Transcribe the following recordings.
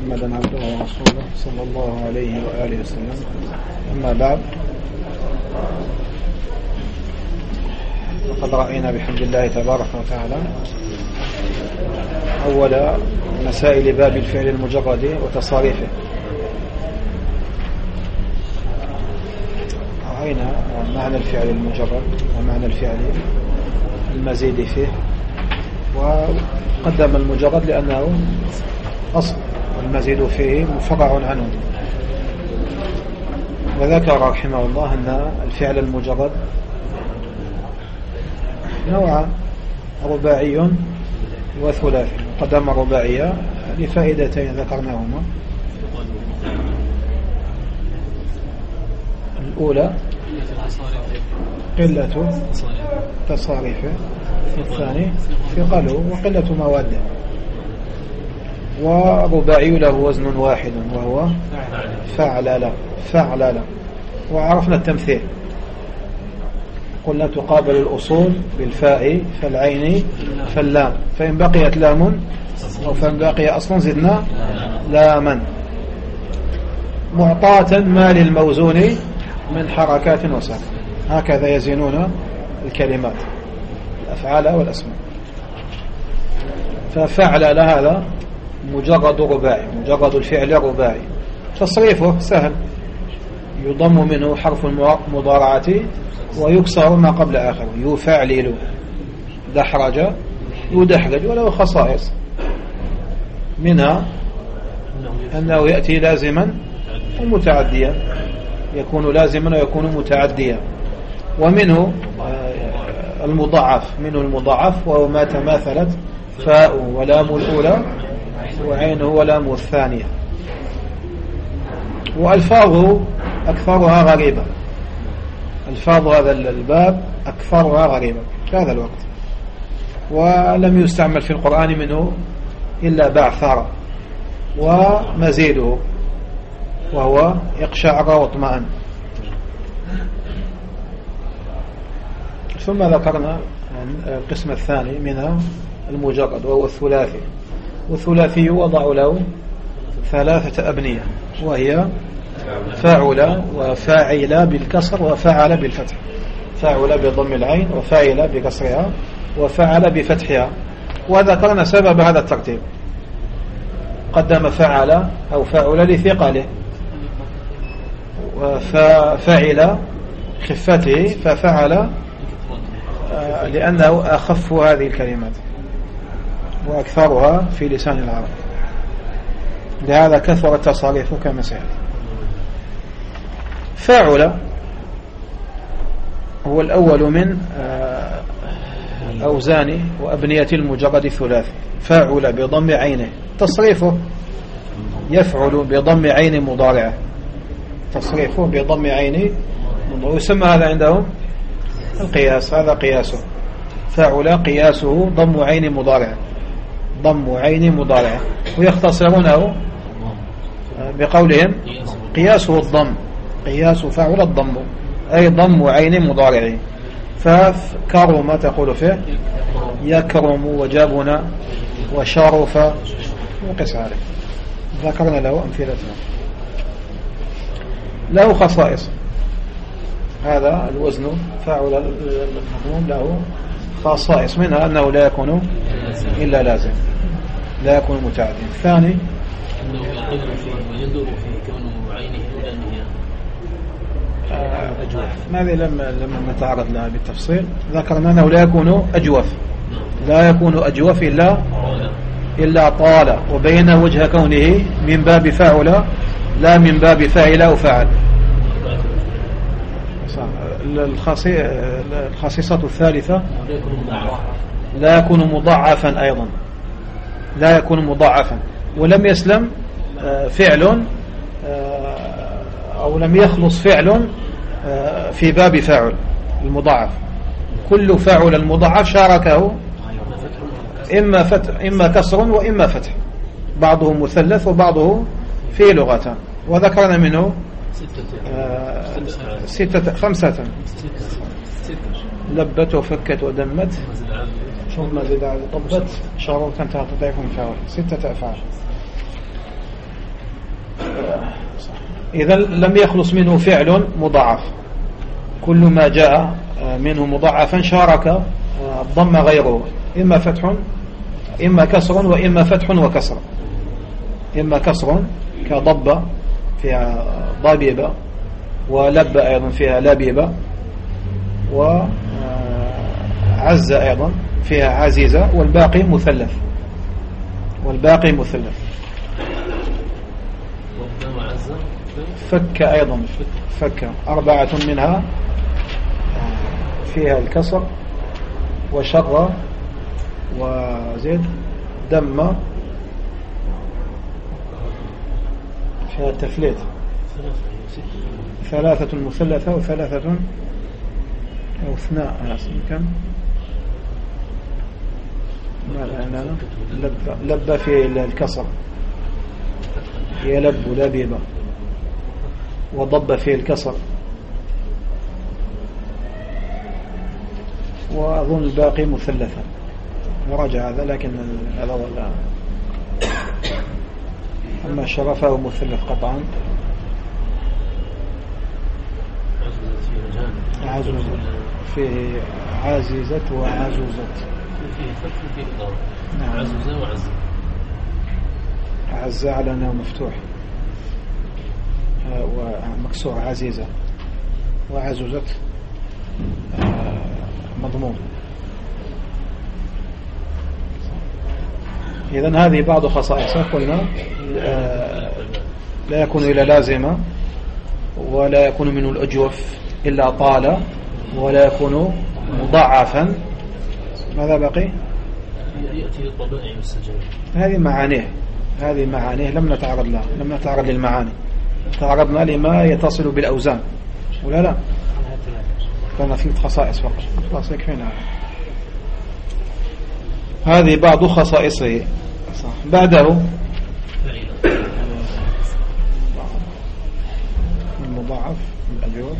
محمدا عبده ورسوله صلى الله عليه وآله وسلم. أما بعد، لقد رأينا بحمد الله تبارك وتعالى أول مسائل باب الفعل المجرد وتصاريفه. رأينا معنى الفعل المجرد ومعنى الفعل المزيد فيه، وقدم المجرد لأنه أصل والمزيد فيه مفرع عنه. وذكر رحمه الله أن الفعل المجرد نوع رباعي وثلاثي. قدم الرباعية لفائدتين ذكرناهما: الأولى قلة تصاريفه، الثاني ثقله وقلة مواده. ورباعي له وزن واحد وهو فعلل. وعرفنا التمثيل، قلنا تقابل الأصول بالفاء فالعين فاللام، فإن بقيت لام أو فإن بقي أصلا زدنا لاما. معطاة ما للموزون من حركات وسكن. هكذا يزنون الكلمات، الأفعال والأسماء. ففعل هذا مجرد رباعي، مجرد الفعل رباعي. تصريفه سهل، يضم منه حرف المضارعة ويكسر ما قبل آخر. يفعلل، دحرج، يدحرج. وله خصائص، منها أنه يأتي لازما ومتعديا، يكون لازما ويكون متعديا. ومنه المضاعف وهو ما تماثلت فاء ولام الأولى وعينه ولام الثانية. وألفاظه أكثرها غريبة، ألفاظ هذا الباب أكثرها غريبة في هذا الوقت، ولم يستعمل في القرآن منه إلا بعثر ومزيده وهو اقشعر واطمئن. ثم ذكرنا القسم الثاني منها المجرد وهو الثلاثي. والثلاثي وضع له ثلاثة أبنية، وهي فاعل وفاعل بالكسر وفاعل بالفتح. فاعل بضم العين وفاعل بكسرها وفاعل بفتحها. وذكرنا سبب هذا الترتيب، قدم فاعل أو فاعل لثقله، وفاعل خفته، ففعل لأنه أخف هذه الكلمات وأكثرها في لسان العرب، لهذا كثر التصاريف كما سيأتي. فاعل هو الأول من أوزان وأبنية المجرد الثلاثي. فاعل بضم عينه، تصريفه يفعل بضم عين مضارعه، تصريفه بضم عين مضارعه. يسمى هذا عندهم القياس، هذا قياسه. فاعل قياسه ضم عين مضارعه، ضم عين مضارعه. ويختصرونه بقولهم قياسه الضم، قياس فاعل الضم، أي ضم عين مضارعه. فكرم تقول فيه يكرم وجابنا وشرف وقس عليه. ذكرنا له أمثلتنا. له خصائص، هذا الوزن فاعل المضموم له خصائص، منها أنه لا يكون إلا لازم، لا يكون متعدي. الثاني هذه لما نتعرض لها بالتفصيل ذكرنا أنه لا يكون أجوف، لا يكون أجوف إلا طال، وبين وجه كونه من باب فاعل لا من باب فاعل أو فاعل. الخصيصة الثالثة لا يكون مضاعفا، أيضا لا يكون مضاعفا. ولم يسلم فعل أو لم يخلص فعل في باب فاعل المضاعف. كل فاعل المضاعف شاركه إما كسر وإما فتح، بعضه مثلث وبعضه في لغة. وذكرنا منه خمسة: لبت وفكت ودمت ثم زد على طبت شروطا تضعف فاعل. 6 أفعال. إذا لم يخلص منه فعل مضاعف، كل ما جاء منه مضاعفا شارك الضم غيره، إما فتح إما كسر وإما فتح وكسر. إما كسر كضب فيها ضبيبة، ولب أيضا فيها لبيبة، وعز أيضا فيها عزيزة، والباقي مثلث. فك أيضا، فك 4 منها فيها الكسر وشر وزيد دم فيها التفليت. 3 مثلثة و3 أو 2 كم لب في الكسر يلب لبيبة، وضب في الكسر، وأظن الباقي مثلثا. نراجع هذا، لكن هذا ولا أما شرفه مثلث قطعا. عزوزة فيه عزيزة وعزوزة. نعم. عزوزة وعزة. عزة على أنه مفتوح ومكسور عزيزة، وعزوزة مضمون. إذن هذه بعض خصائصه. قلنا لا يكون إلا لازمة، ولا يكون منه الأجوف إلا طال، ولا يكون مضاعفا. ماذا بقي؟ يأتي الطبائع والسجائر. هذه معانيه لم نتعرض لها، لم نتعرض للمعاني، تعرضنا لما يتصل بالأوزان ولا لا؟ كان في خصائص فقط، خلاص يكفينا. هذه بعض خصائصه. بعده المضاعف الأجوف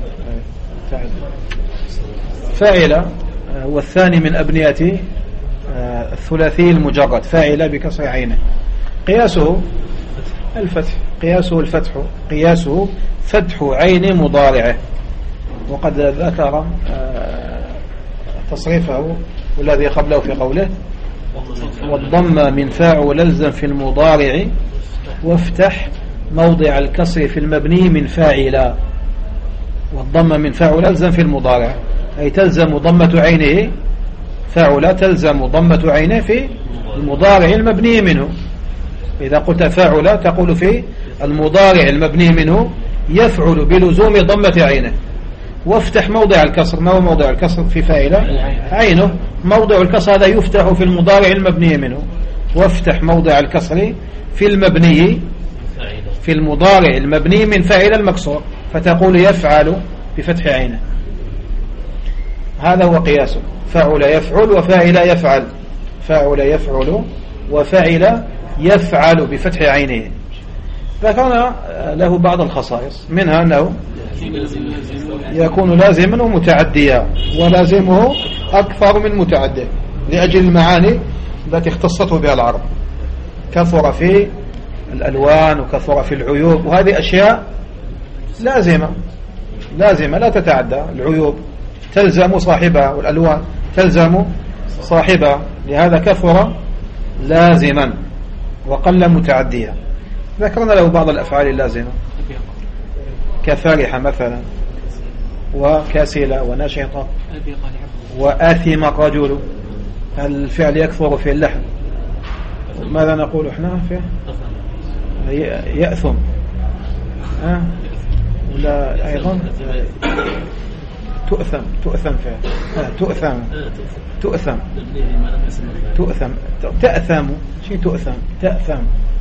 فاعل، والثاني من أبنية الثلاثي المجرد، فاعل بكسر عينه. قياسه الفتح، قياسه فتح عين مضارعه. وقد ذكر تصريفه والذي قبله في قوله: والضم من فاعل الزم في المضارع، وافتح موضع الكسر في المبني من فاعل. والضم من فاعل الزم في المضارع، أي تلزم ضمة عينه. فاعل تلزم ضمة عينه في المضارع المبني منه. إذا قلت فاعل تقول في المضارع المبني منه يفعل بلزوم ضمة عينه. وافتح موضع الكسر. ما هو موضع الكسر في فاعل؟ عينه. موضع الكسر هذا يفتح في المضارع المبني منه. وافتح موضع الكسر في المبني، في المضارع المبني من فاعل المكسور، فتقول يفعل بفتح عينه. هذا هو قياسه. فاعل يفعل وفاعل يفعل. فاعل يفعل وفاعل يفعل بفتح عينه. ذكرنا له بعض الخصائص، منها أنه يكون لازما ومتعديا، ولازمه أكثر من متعدي لأجل المعاني التي اختصته بها العرب. كثر في الألوان وكثر في العيوب، وهذه أشياء لازمة لا تتعدى. العيوب تلزم صاحبها، والألوان تلزم صاحبها، لهذا كثر لازما وقل متعديا. ذكرنا له بعض الأفعال اللازمة كفارحة مثلا، وكاسلة ونشطة، وآثم الرجل. الفعل يكثر في اللحم. ماذا نقول احنا فيه؟ يأثم. ولا أيضا تؤثم فيه. تؤثم تأثم. شيء تأثم.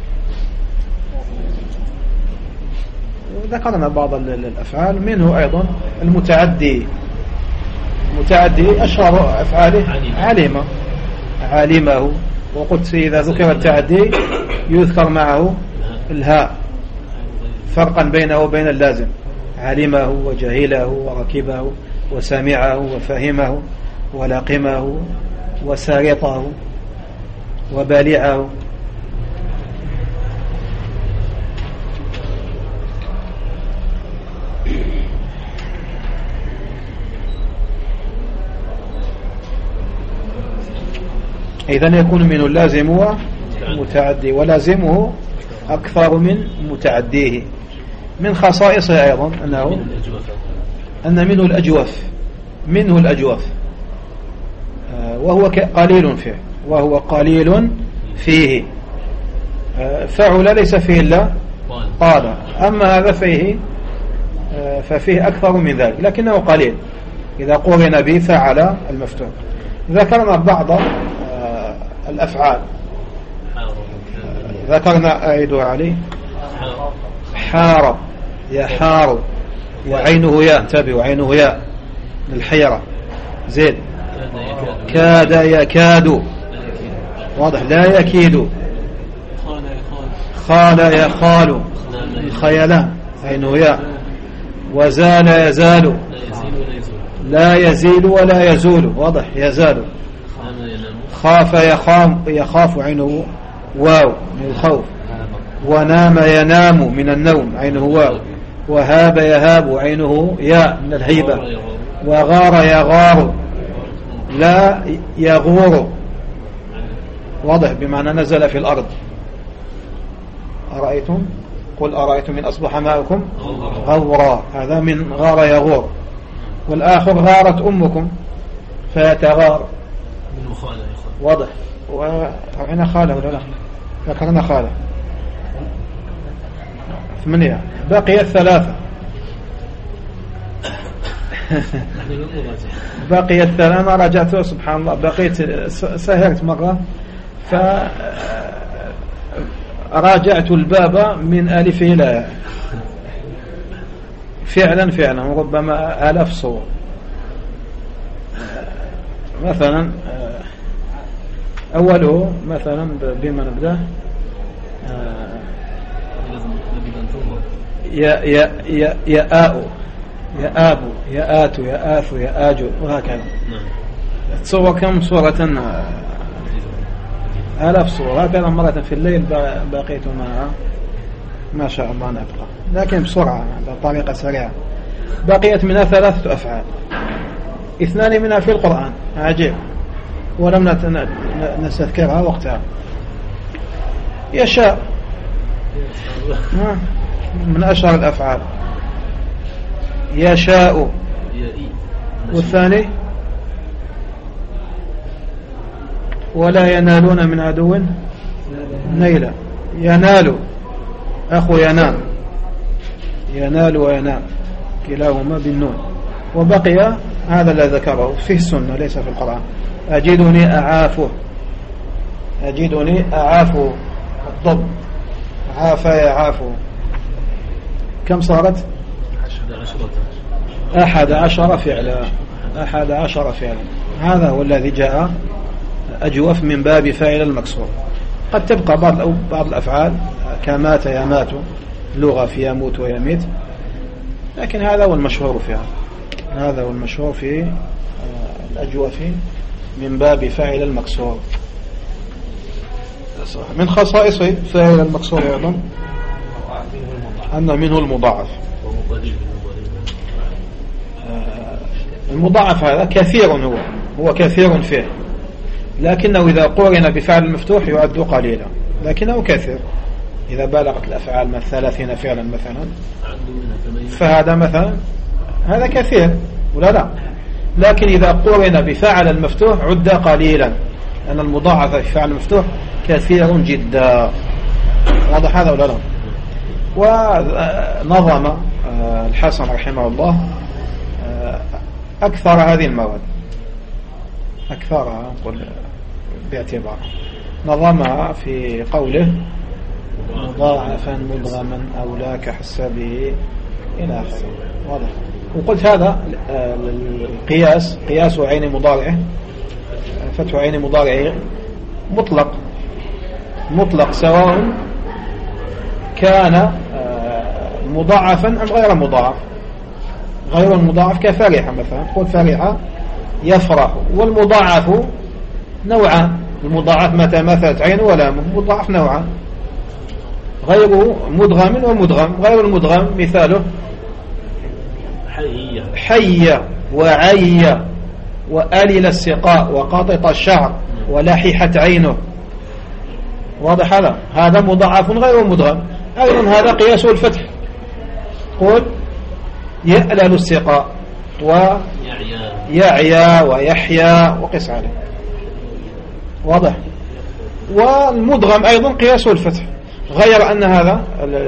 ذكرنا بعض الأفعال، منه أيضا المتعدي. أشهر أفعاله علمه. وقلت إذا ذكر التعدي يذكر معه الهاء، فرقا بينه وبين اللازم. علمه وجهله وركبه وسمعه وفهمه ولقمه وسارطه وبالعه. إذن يكون منه اللازم ومتعدي، ولازمه أكثر من متعديه. من خصائصه أيضا أن منه الأجوف وهو قليل فيه، وهو قليل فيه. فعل ليس فيه إلا قال، أما هذا ففيه أكثر من ذلك لكنه قليل إذا قرن به فعل المفتوح. ذكرنا بعض الأفعال، ذكرنا أعيد عليه حار يحار، وعينه ياء، انتبه، وعينه ياء الحيرة. زيد كاد يكاد، واضح، لا يكيد. خال يخال، الخيلان، عينه ياء. وزال يزال، لا يزيل ولا يزول، واضح، يزال. خاف يخاف، عينه واو من الخوف. ونام ينام من النوم، عينه واو. وهاب يهاب، عينه ياء من الهيبة. وغار يغار، لا يغور، واضح، بمعنى نزل في الأرض. أرأيتم، قل أرأيتم من أصبح ماؤكم غورا، هذا من غار يغور. والآخر غارت أمكم فيتغار، واضح. وعنا خاله ولا لا؟ ذكرنا خاله 8. بقي 3. بقي 3 ما رجعته، سبحان الله. بقيت سهرت مرة فراجعت الباب من ألف إلى فعلا ربما 1000 صور. مثلا أوله مثلا بما نبدأ يا آء، يا آب، يا آت، يا آث، يا آج، وهكذا. تصور كم صورة؟ 1000 صورة. هكذا مرة في الليل بقيت ما شاء الله نبقى، لكن بسرعة بطريقة سريعة. بقيت منها 3 أفعال، 2 منها في القرآن، عجيب، ولم نستذكرها وقتها. يشاء من أشهر الأفعال، يشاء. والثاني ولا ينالون من عدو نيلا، ينال، أخو ينام، ينال وينام كلاهما بالنون. وبقي هذا الذي ذكره فيه السنة ليس في القرآن، أجدني أعافه، أجدني أعافه، الضب، عاف يعافه. كم صارت؟ 11 فعلا، 11 فعلا. هذا هو الذي جاء أجوف من باب فاعل المكسور. قد تبقى بعض الأفعال كمات يمات، لغة في يموت ويميت، لكن هذا هو المشهور فيها، هذا هو المشهور في الأجوف من باب فاعل المكسور. من خصائص فاعل المكسور أيضا أن منه المضاعف. المضاعف هذا كثير، هو كثير فيه، لكنه إذا قورن بفعل المفتوح يعد قليلا، لكنه كثير. إذا بالغت الأفعال من 30 فعلا مثلا، فهذا مثلا هذا كثير ولا لا؟ لكن إذا قورن بفعل المفتوح عد قليلا، لأن المضاعف في فعل المفتوح كثير جدا. واضح هذا ولا لا؟ ونظم الحسن رحمه الله أكثر هذه المواد، أكثرها نقول باعتبار، نظمها في قوله مضاعفا مدغما أو لا كحسابه إلى آخره. واضح. وقلت هذا القياس، قياس عين مضارعه، فتح عين مضارعه مطلق سواء كان مضاعفا أم غير مضاعف. غير المضاعف كفرحة مثلا، قل فرحة يفرح. والمضاعف نوعان، المضاعف متى مثلت عين ولام، مضاعف نوعان، غير مدغم ومدغم. غير المدغم مثاله حي وعي وألل السقاء وقاطط الشعر ولححت عينه. واضح هذا مضاعف غير مدغم. أيضا هذا قياس الفتح. قل يألل السقاء ويعيا ويحيا وقس عليه. واضح. والمدغم أيضا قياس الفتح، غير أن هذا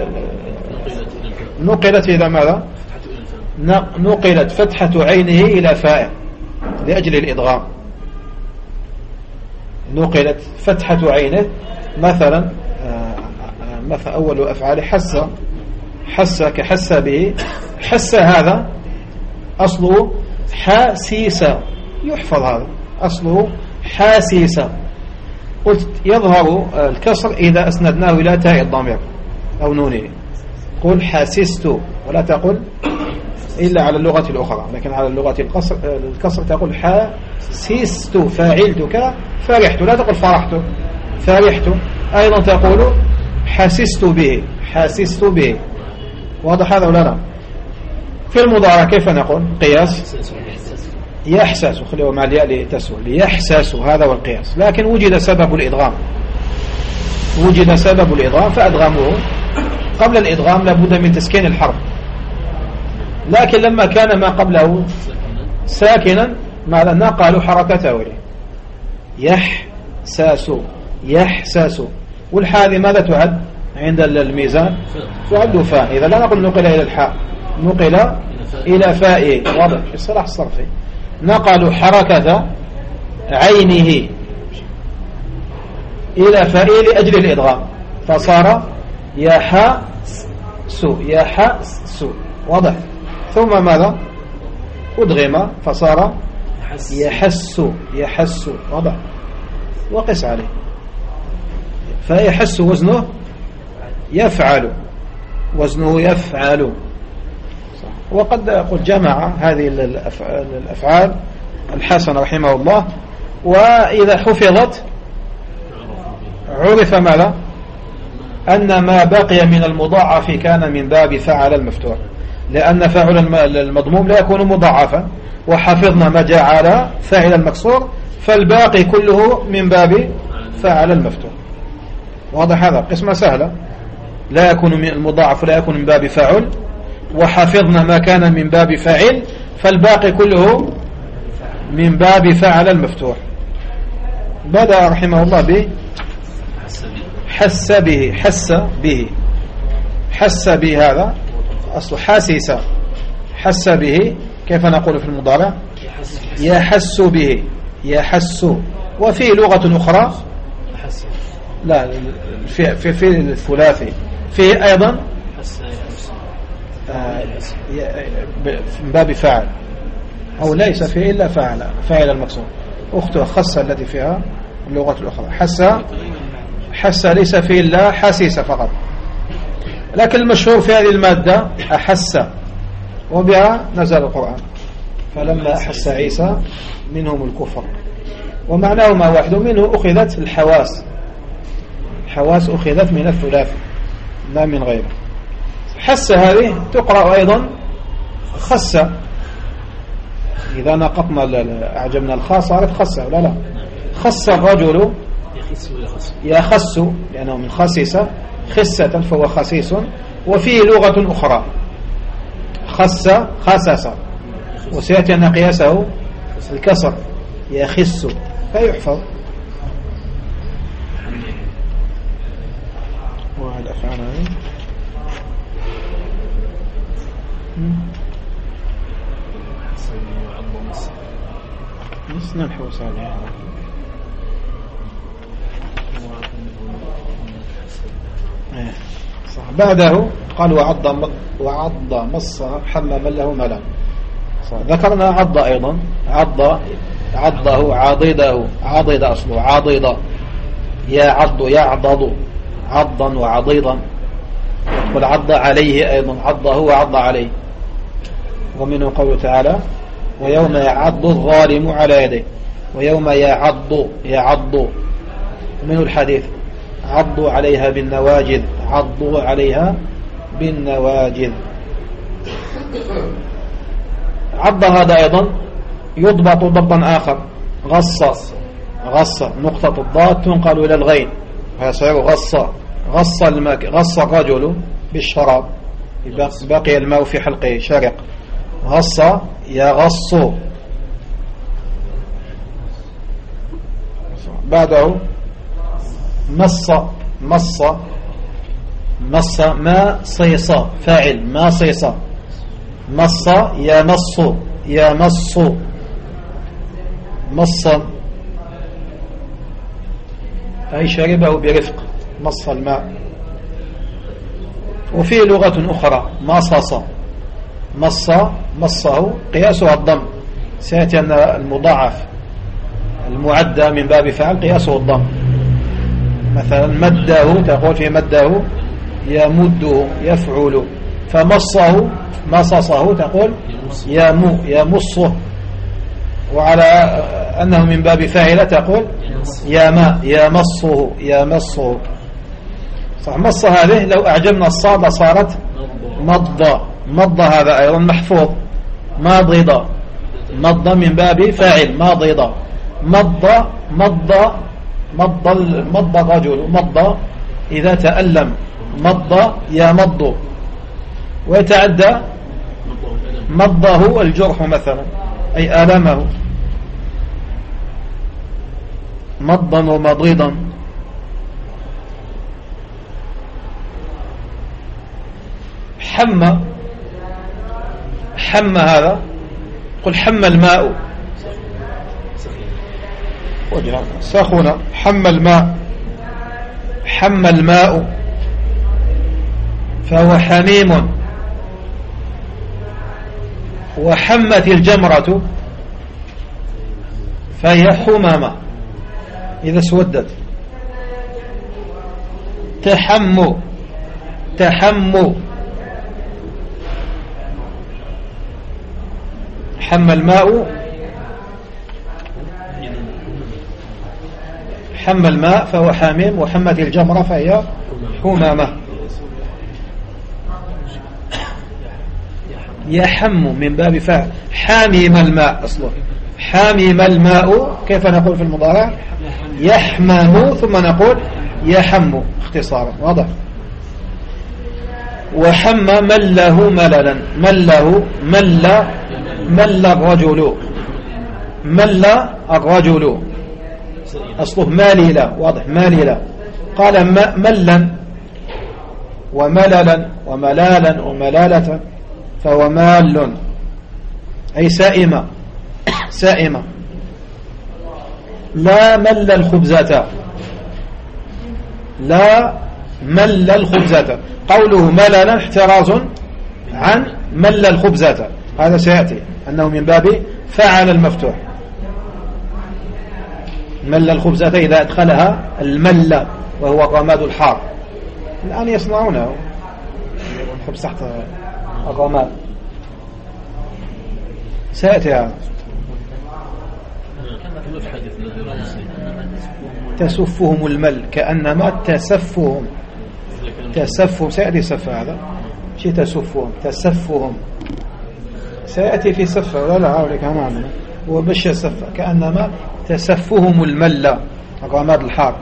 نقلت إلى ماذا؟ نقلت فتحة عينه إلى فاء لأجل الإدغام. نقلت فتحة عينه مثلا أول أفعال حس كحس به. حس هذا أصله حاسيسا، يحفظ هذا أصله حاسيسا. قلت يظهر الكسر إذا أسندناه إلى تاء الضمير أو نونه. قل حاسست، ولا تقل إلا على اللغة الأخرى، لكن على اللغة الكسر تقول حاسست، فاعلت كذا فرحت، لا تقول فرحت فرحت. أيضا تقول حاسست به. واضح هذا ولا لا؟ في المضارع كيف نقول؟ قياس يحسس، خليه مع الياء لتسهل، يحسس، هذا هو القياس. لكن وجد سبب الإدغام فأدغموه. قبل الإدغام لابد من تسكين الحرف، لكن لما كان ما قبله ساكنا ماذا نقلوا حركته إليه. يحسس. والحاء ماذا تعد عند الميزان؟ تعد فاء. إذا لا نقول نقل إلى الحاء، نقل إلى فاء. واضح في الصلاح الصرفي. نقلوا حركة عينه إلى فاء لأجل الإدغام، فصار يحس. واضح. ثم ماذا؟ أدغم فصار يحس. واضح. وقس عليه. فيحس وزنه يفعل. وقد قد جمع هذه الأفعال الحسن رحمه الله، وإذا حفظت عرف ماذا؟ أن ما بقي من المضاعف كان من باب فعل المفتوح، لأن فاعل المضموم لا يكون مضاعفا، وحفظنا ما جاء على فاعل المكسور، فالباقي كله من باب فعل المفتوح. واضح هذا؟ قسمة سهلة، لا يكون من المضاعف ولا يكون من باب فاعل، وحفظنا ما كان من باب فاعل، فالباقي كله من باب فعل المفتوح. بدأ رحمه الله به حس به هذا أصل حاسيسا. حس به كيف نقول في المضارع؟ يحس. وفي لغة أخرى لا في الثلاثي فيه أيضا من باب فاعل، أو ليس فيه إلا فاعل المقصود. أخته خص التي فيها اللغة الأخرى. حس ليس فيه إلا حسيس فقط. لكن المشهور في هذه المادة أحس، وبها نزل القرآن. فلما أحس عيسى منهم الكفر، ومعناهما واحد، منه أخذت الحواس أخذت من الثلاث لا من غيره. حس هذه تقرأ أيضا خس. إذا نقطنا أعجبنا الخاص صارت خس ولا لا؟ خس الرجل يخس لأنه من خسيسة، خسة فهو خسيس. وفيه لغة أخرى خسس، وسيأتي أن قياسه الكسر يخس، فيحفظ. وهذا فعلا ننحو سابعا. بعده قال وعض مص حل من له ملا. ذكرنا عض أيضا. عضه عضد أصله عضد. يعضد عضا وعضيضا. يقول عض عليه أيضا، عضه وعض عليه. ومنه قوله تعالى ويوم يعض الظالم على يديه، ويوم يعض. ومنه الحديث عضوا عليها بالنواجذ، عضوا عليها بالنواجذ. عض هذا أيضا يضبط ضبطا آخر، غص غص نقطة الضاد تنقل إلى الغين فيصير غص الماء، غص الرجل بالشراب بقي الماء في حلقه شرق، غص يغص. بعده مص ما صيص فاعل ما صيص، مص يمص مصا أي شربه برفق، مص الماء. وفي لغة أخرى مصه قياسها الضم، سيأتي أن المضاعف المعدى من باب فعل قياسه الضم. مثلا مده تقول في مده يمده يفعل، مصصه تقول يمصه. وعلى أنه من باب فاعل تقول يمصه. صح. مص هذه لو أعجبنا الصاد صارت مض هذا أيضا محفوظ. مض من باب فاعل ماضض. مض الرجل إذا تألم يمض. ويتعدى مضه الجرح مثلا أي آلمه، مضا ومضيضا. حم هذا قل حم الماء سخن، حم الماء فهو حميم. وحمت الجمرة فهي حمامة إذا اسودت. تحم حم الماء حم الماء فهو حميم، وحمت الجمرة فهي حمامة. يحم من باب فعل حاميم الماء أصله. حاميم الماء كيف نقول في المضارع؟ يحمم ثم نقول يحم اختصارا. واضح. وحم مله مللا. مل الرجل أصله ماللا. واضح. ماللا. قال ملا ومللا وملالا وملالة فهو مال أي سائمة. لا مل الخبزة. قوله مللا احتراز عن مل الخبزة، هذا سيأتي أنه من باب فعل المفتوح. مل الخبزة إذا أدخلها المل وهو الرماد الحار. الآن يصنعونه الخبز تحت الرماد، سيأتي هذا. تسفهم المل كأنما تسفهم سيأتي سف هذا شيء تسفهم سيأتي في سف لا عاولك معنا وبش سف كأنما تسفهم المل الرماد الحار.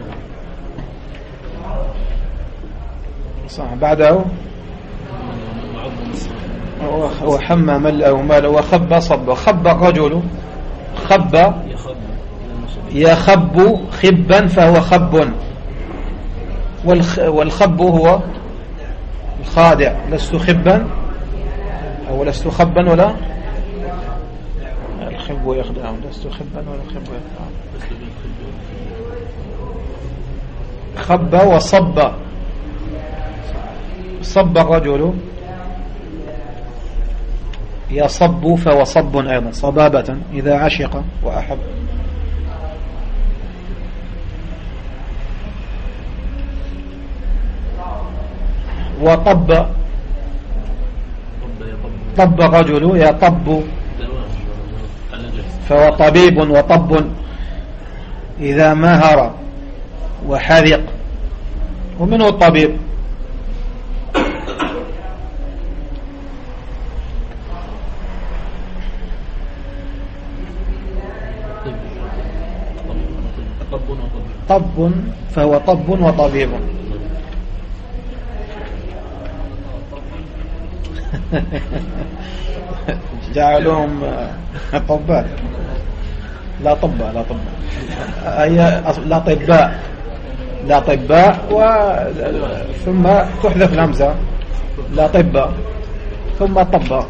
صح. بعده وحمى ملأه ماله وخب صب. خب الرجل يخب خبا فهو خب. والخب هو الخادع. لست خبا أو لست خبا ولا الخب يخدع. لست خبا ولا الخب يخدع. خب وصب. صب الرجل يصب فهو صب أيضا صبابة إذا عشق وأحب. وطب الرجل يطب فهو طبيب وطب إذا مهر وحذق. ومنه الطبيب. طب فهو طب وطبيب. جعلهم طبات. لا طباء هي لا طباء ثم تحذف الهمزة. لا طباء ثم طباء.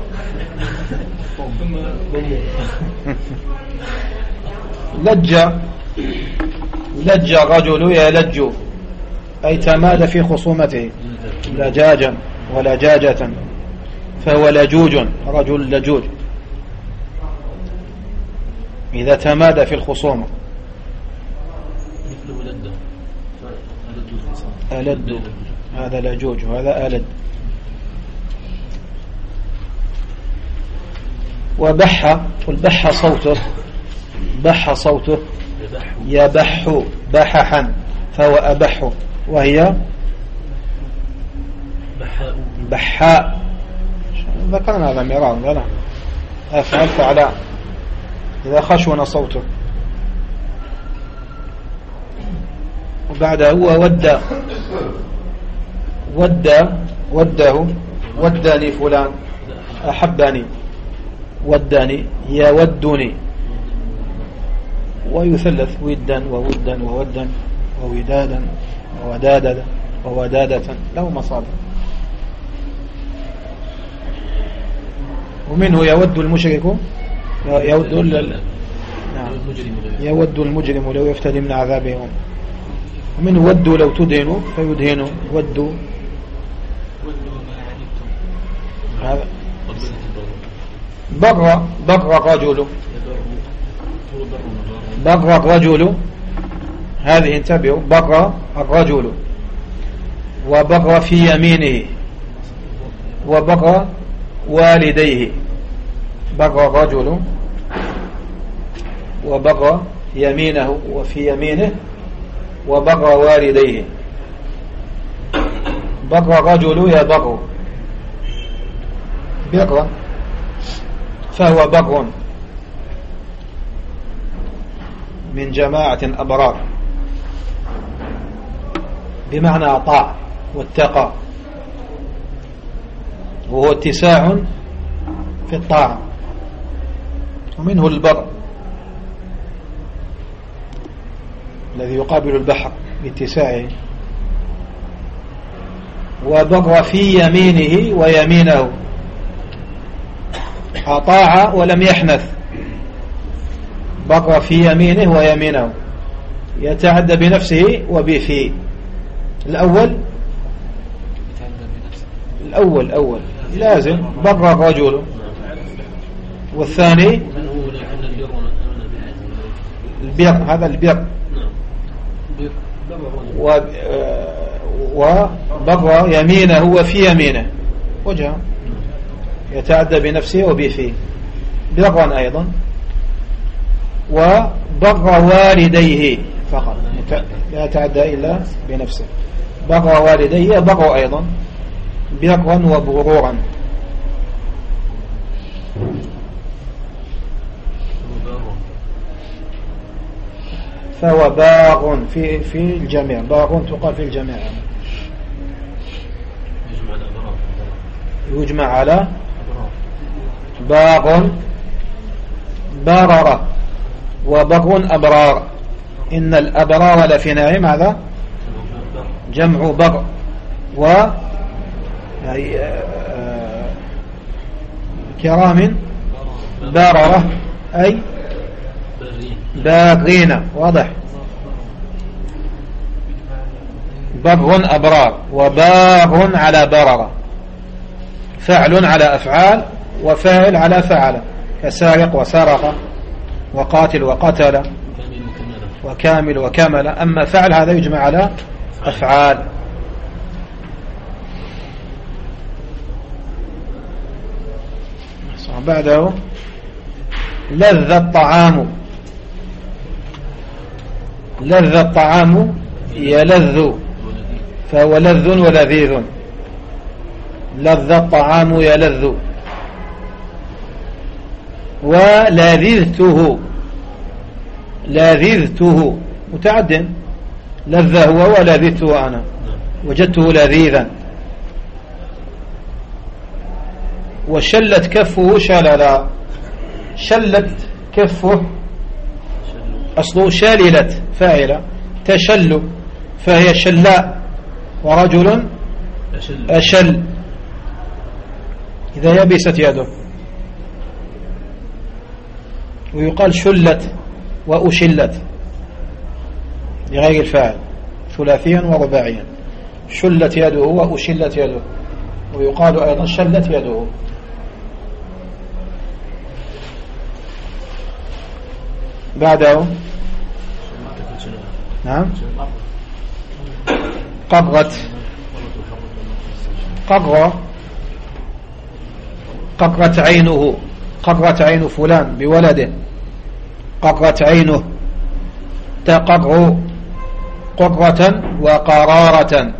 لج الرجل يلج أي تماد في خصومته لجاجا ولجاجة، فهو لجوج، رجل لجوج إذا تماد في الخصومة. ألد هذا لجوج وهذا ألد. وبح، والبح صوته، بح صوته يبح بححا، فهو أبح، وهي بحاء. ذكرنا هذا مرارا. لا أفعل فعلاء إذا خشون صوته. وبعده هو وده ودني فلان، أحبني، ودني يودني. ويثلث ودا وودا وودا وودادا وودادة وودادة، له مصادر. ومنه يود المشرك يود المجرم لو يفتدي من عذابهم. ومنه ودوا لو تدهنوا فيدهنوا ودوا. هذا بر الرجل هذه انتبهوا، بر الرجل وبر في يمينه وبر والديه. بر الرجل وبر يمينه وفي يمينه وبر والديه. بر الرجل يبر بر، فهو بر من جماعة أبرار، بمعنى أطاع واتقى، وهو اتساع في الطاعة. ومنه البر الذي يقابل البحر باتساعه. وبر في يمينه ويمينه، أطاع ولم يحنث. بر في يمينه ويمينه، يتعدى بنفسه وبفي. الأول لازم بر الرجل، والثاني البر، هذا البر. وبر يمينه وفي يمينه، وجه يتعدى بنفسه وبفي برا أيضا. وبر والديه فقط، لا يتعدى إلا بنفسه. بر والديه بر أيضا برا وبرورا. فهو باغ في الجميع. باغ تقال في الجميع، يجمع على باغ برر وبر أبرار. إن الأبرار لفي نعيم، هذا جمع بر. و كرام بررة أي باغين، واضح. بر أبرار وباغ على بررة، فعل على أفعال وفاعل على فعل، كسارق وسرق وقاتل وقتل وكامل وكمل. أما فعل هذا يجمع على أفعال. بعده لذ الطعام. لذ الطعام يلذ، فهو لذ ولذيذ. لذ الطعام يلذ. ولذذته، لذذته متعد، لذ هو ولذذته أنا، وجدته لذيذا. وشلت كفه شللا، شلت كفه أصله شللت فاعلة، تشل فهي شلاء، ورجل أشل إذا يبست يده. ويقال شلت وأشلت لغير الفاعل ثلاثيا ورباعيا، شلت يده وأشلت يده، ويقال أيضا شلت يده. بعده نعم قبغت، قبغت عينه، قبغت عين فلان بولده، قبغت عينه، تقبغ قرة وقرارة،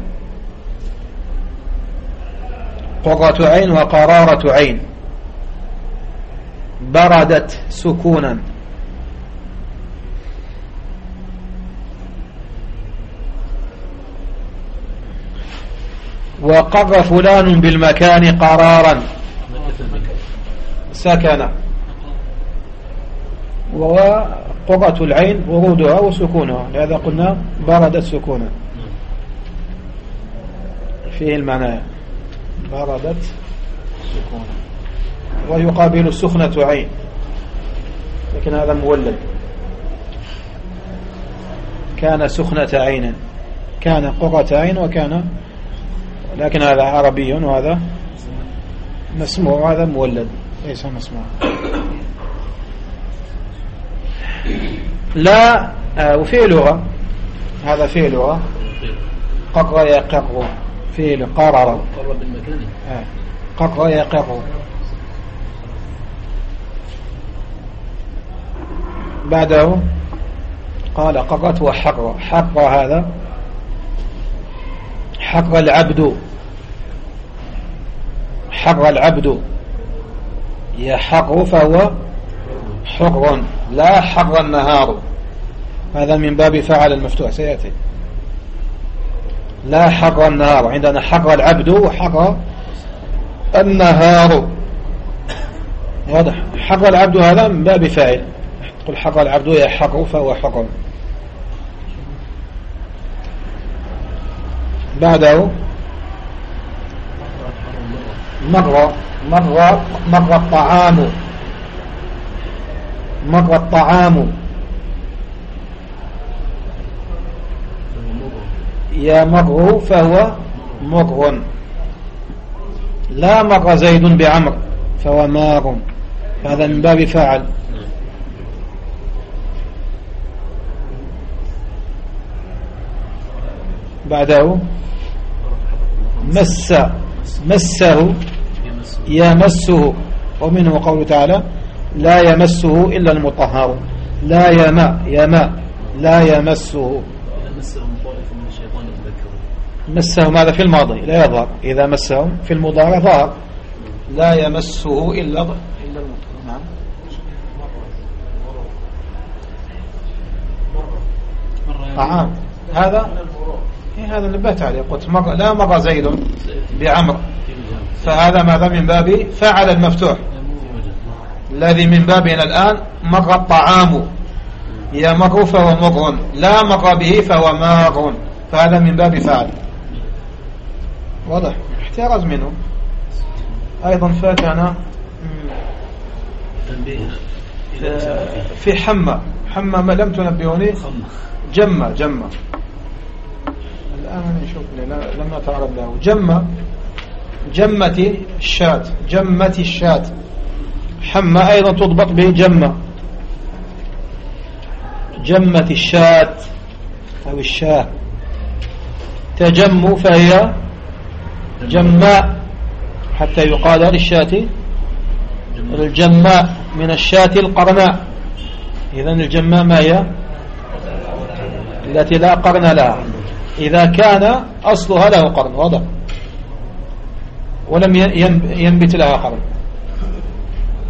قرة عين وقرارة عين. بردت سكونا، وقر فلان بالمكان قرارا، سكن. وقرة العين ورودها وسكونها، لهذا قلنا بردت سكونا، فيه المعنى بردت سكونا. ويقابل السخنة عين، لكن هذا مولد، كان سخنة عين، كان قرة عين وكان، لكن هذا عربي وهذا مسموع وهذا مولد ليس مسموع. لا وفي لغة، هذا في لغة، قر يقر، في قرر، قر يقر. بعده قال قرت وحر، حر هذا حر العبد، حر العبد، يحر فهو حر، لا حر النهار، هذا من باب فعل المفتوح سيأتي. لا حر النهار، عندنا حر العبد وحر النهار، واضح. حر العبد هذا من باب فاعل، قل حر العبد يحر فهو حر. بعده مر الطعام، مر الطعام، يمر فهو مر، لا مر زيد بعمر فهو مار، هذا من باب فاعل. بعده مسه يمسه، ومنه قوله تعالى لا يمسه إلا المطهر، لا لا يمسه. مسه ماذا في الماضي لا يظهر، إذا مسه في المضارع ظهر، لا يمسه إلا نعم. طعام هذا هذا نبهت عليه، قلت لا مر زيد بعمر، فهذا ماذا من باب فعل المفتوح، الذي من بابنا الآن مر الطعام، يمر فهو مر، لا مر به فهو مار، فهذا من باب فعل، واضح. احتراز منه أيضا فاتنا في حمى ما لم تنبهوني، جمة الآن نشوف لم نتعرض له. جمة الشاة، حمى أيضا تضبط به جمة الشاة أو الشاة. تجم فهي جماء، حتى يقال للشاة الجماء من الشاة القرناء. إذن الجماء ما هي؟ التي لا قرن لها، إذا كان أصلها له قرن، واضح، ولم ينبت لها قرن.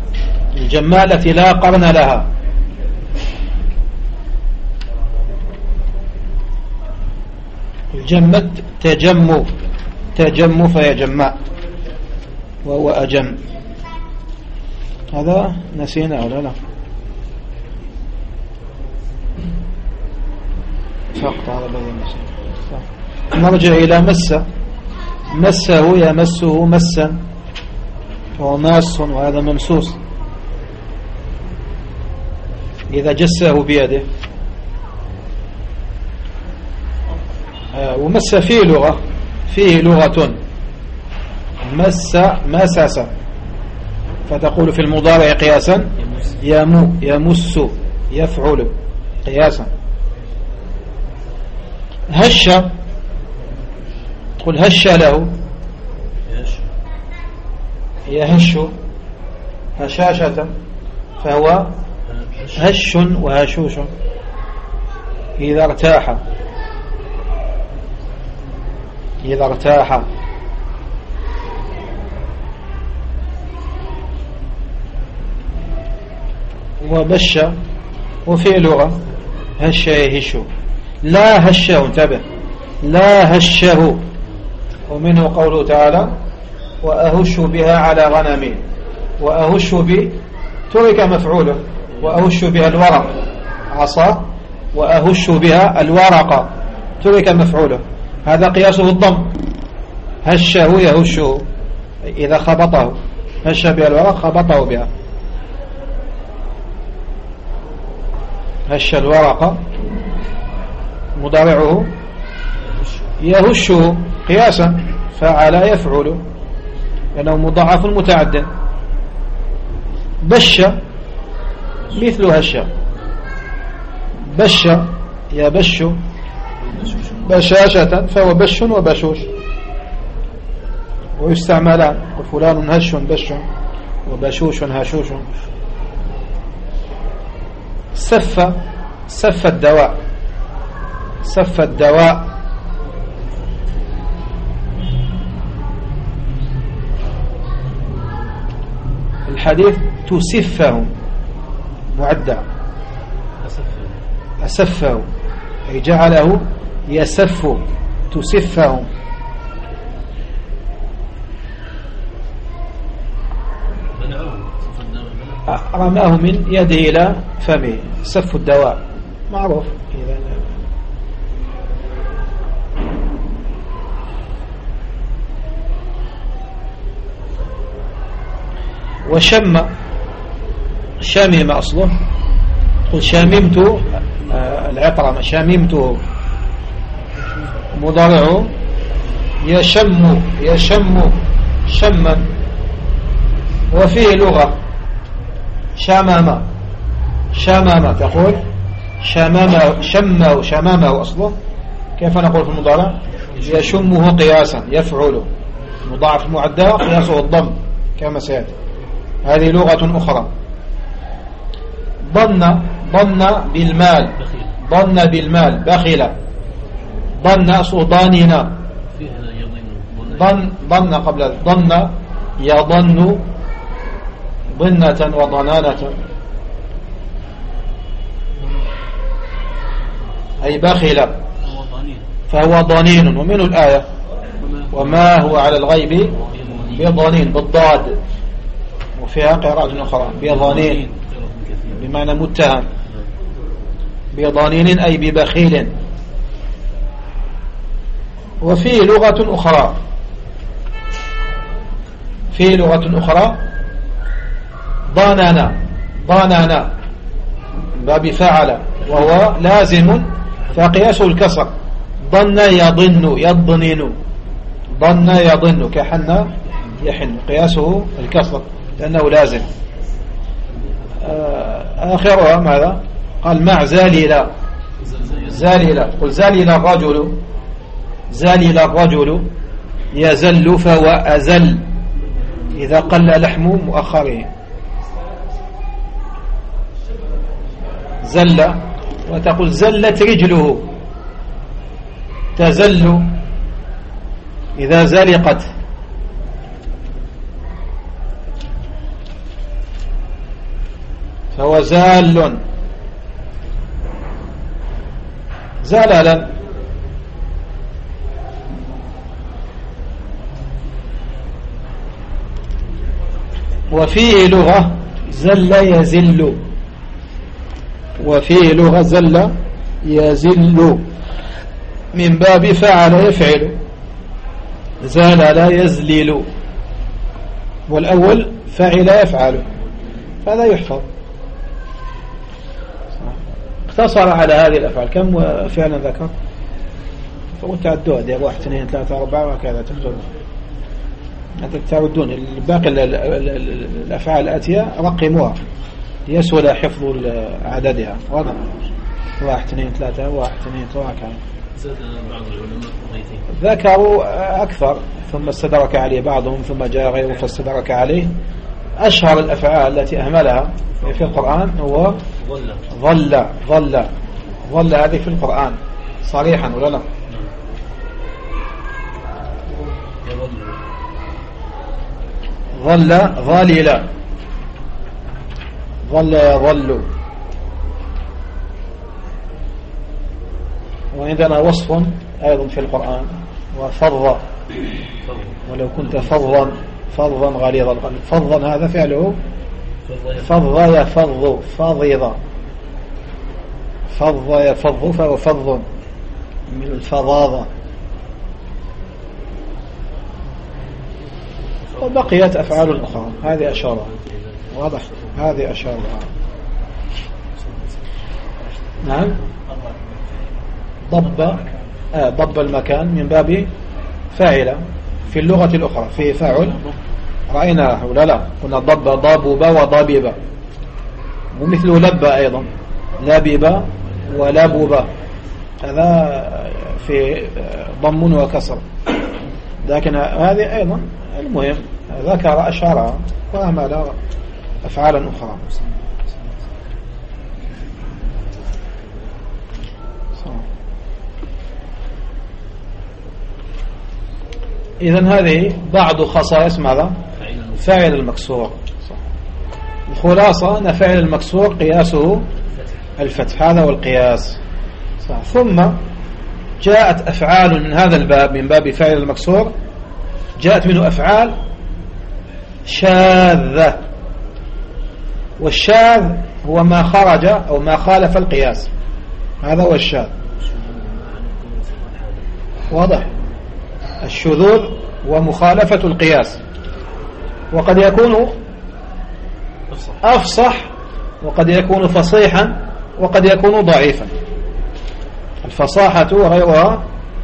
الجماء التي لا قرن لها. جمت تجم فيجمع وهو أجم. هذا نسينا ولا لا؟ فقط هذا الذي نسينا. نرجع إلى مسه يمسه مسا فهو ماس وهذا ممسوس إذا جسه بيده. ومس فيه لغة مسس فتقول في المضارع قياسا يمس يفعل قياسا. هش تقول هش له يهش هشاشة فهو هش وهشوش إذا ارتاح وبش وفي لغة هش يهش. لا هشه انتبه لا هشه. ومنه قوله تعالى وأهش بها على غنمي. وأهش ترك مفعوله وأهش بها الورق عصا وأهش بها الورق ترك مفعوله. هذا قياسه الضم هشه يهشه إذا خبطه هش بها الورق خبطه بها. هش الورق مضارعه يهشه قياسا فعل يفعل لأنه مضاعف متعدد. بش مثل هش بش يبش بشاشة فهو بش وبشوش ويستعملان وفلان هش بش وبشوش هشوش. سف الدواء الحديث تسفه معدى أسفه أي جعله يسف تسفه. رماه من يده إلى فمه سف الدواء معروف. وشمم أصله قل شممت العطر شممته مضارعه يشم شما. وفيه لغة شمامة تقول شمامه أصله. كيف نقول في المضارع يشمه قياسا يفعله مضاعف المعدى قياسه الضم كما سيأتي. هذه لغة أخرى. ظن بالمال بخيل ظن أصله ضاننا ظن قبل ظن يظن ظنة وضنانة أي بخيل فهو ضنين. ومنه الآية وما هو على الغيب بضنين بالضاد وفيها قراءة أخرى بضنين بمعنى متهم بضنين أي ببخيل. وفيه لغة أخرى ضاننا باب فعل وهو لازم فقياسه الكسر. ضن يضنن ضن يضن كحن يحن قياسه الكسر لأنه لازم. آخرها ماذا قال مع زالل قل زالل الرجل يزل فهو أزل إذا قل لحم مؤخره زل. وتقول زلت رجله تزل إذا زلقت. فهو زاللا وفيه لغة زل يزل، وفيه لغة زل يزل من باب فعل يفعل، زال لا يزلل، والأول فعل يفعل، فهذا يحفظ. اقتصر على هذه الأفعال. كم فعلا ذكر؟ وتعدوها دي 1 2 3 4 وكذا تكتبون، تعدون الباقي الأفعال الآتية رقموها يسهل حفظ عددها. واضح؟ 1 2 3 1 2 3 كذا. زاد بعض العلماء ذكروا أكثر ثم استدرك عليه بعضهم ثم جاء غيره فاستدرك عليه. أشهر الأفعال التي أهملها في القرآن هو ظل هذه في القرآن صريحا ولا لا؟ ظل ظاللا، ظل يظل. وعندنا وصف أيضا في القرآن وفظ، ولو كنت فظا غليظ القلب. فظا هذا فعله فظ يفظ، فظيظا، فظ يفظ، فهو فظ من الفظاظة. وبقيت أفعال أخرى هذه أشارها. واضح؟ هذه أشارها. نعم. ضب المكان من باب فاعل في اللغة الأخرى في فاعل رأينا ولا لا؟ قلنا ضب ضابب وضابب، ومثله لب أيضا، لبب ولبب، هذا في ضم وكسر. لكن هذه أيضا المهم ذكر أشارها وأعمل أفعالا أخرى. إذن هذه بعض خصائص ماذا؟ فاعل المكسور. الخلاصة أن فاعل المكسور قياسه الفتح، هذا هو القياس. ثم جاءت أفعال من هذا الباب من باب فاعل المكسور، جاءت منه أفعال شاذة، والشاذ هو ما خرج أو ما خالف القياس، هذا هو الشاذ. واضح؟ الشذوذ ومخالفة القياس، وقد يكون أفصح وقد يكون فصيحا وقد يكون ضعيفا. الفصاحة وغيرها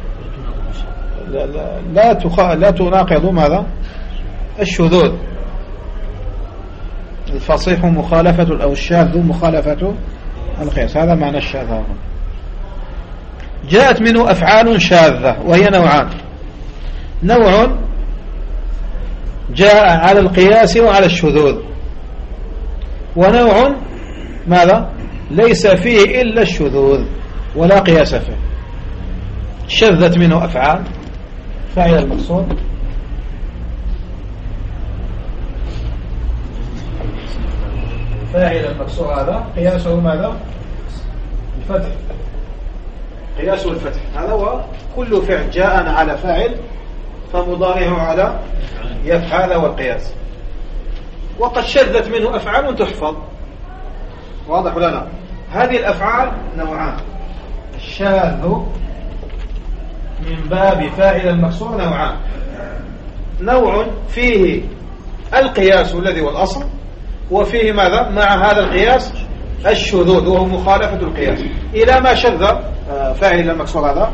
لا تناقض ماذا؟ الشذوذ. الفصيح مخالفة أو الشاذ مخالفة القياس، هذا معنى الشاذ. جاءت منه أفعال شاذة وهي نوعان: نوع جاء على القياس وعلى الشذوذ، ونوع ماذا؟ ليس فيه إلا الشذوذ ولا قياس فيه. شذت منه أفعال فاعل المقصود، فاعل المقصود هذا قياسه ماذا؟ الفتح، قياسه الفتح. هذا هو كل فعل جاءنا على فاعل فمضارعه على يفعل والقياس. وقد شذت منه أفعال تحفظ. واضح ولا لا؟ هذه الأفعال نوعان: الشاذ من باب فاعل المكسور نوعان: نوع فيه القياس الذي هو الأصل، وفيه ماذا مع هذا القياس؟ الشذوذ وهو مخالفة القياس. إلى ما شذ فاعل المكسور هذا؟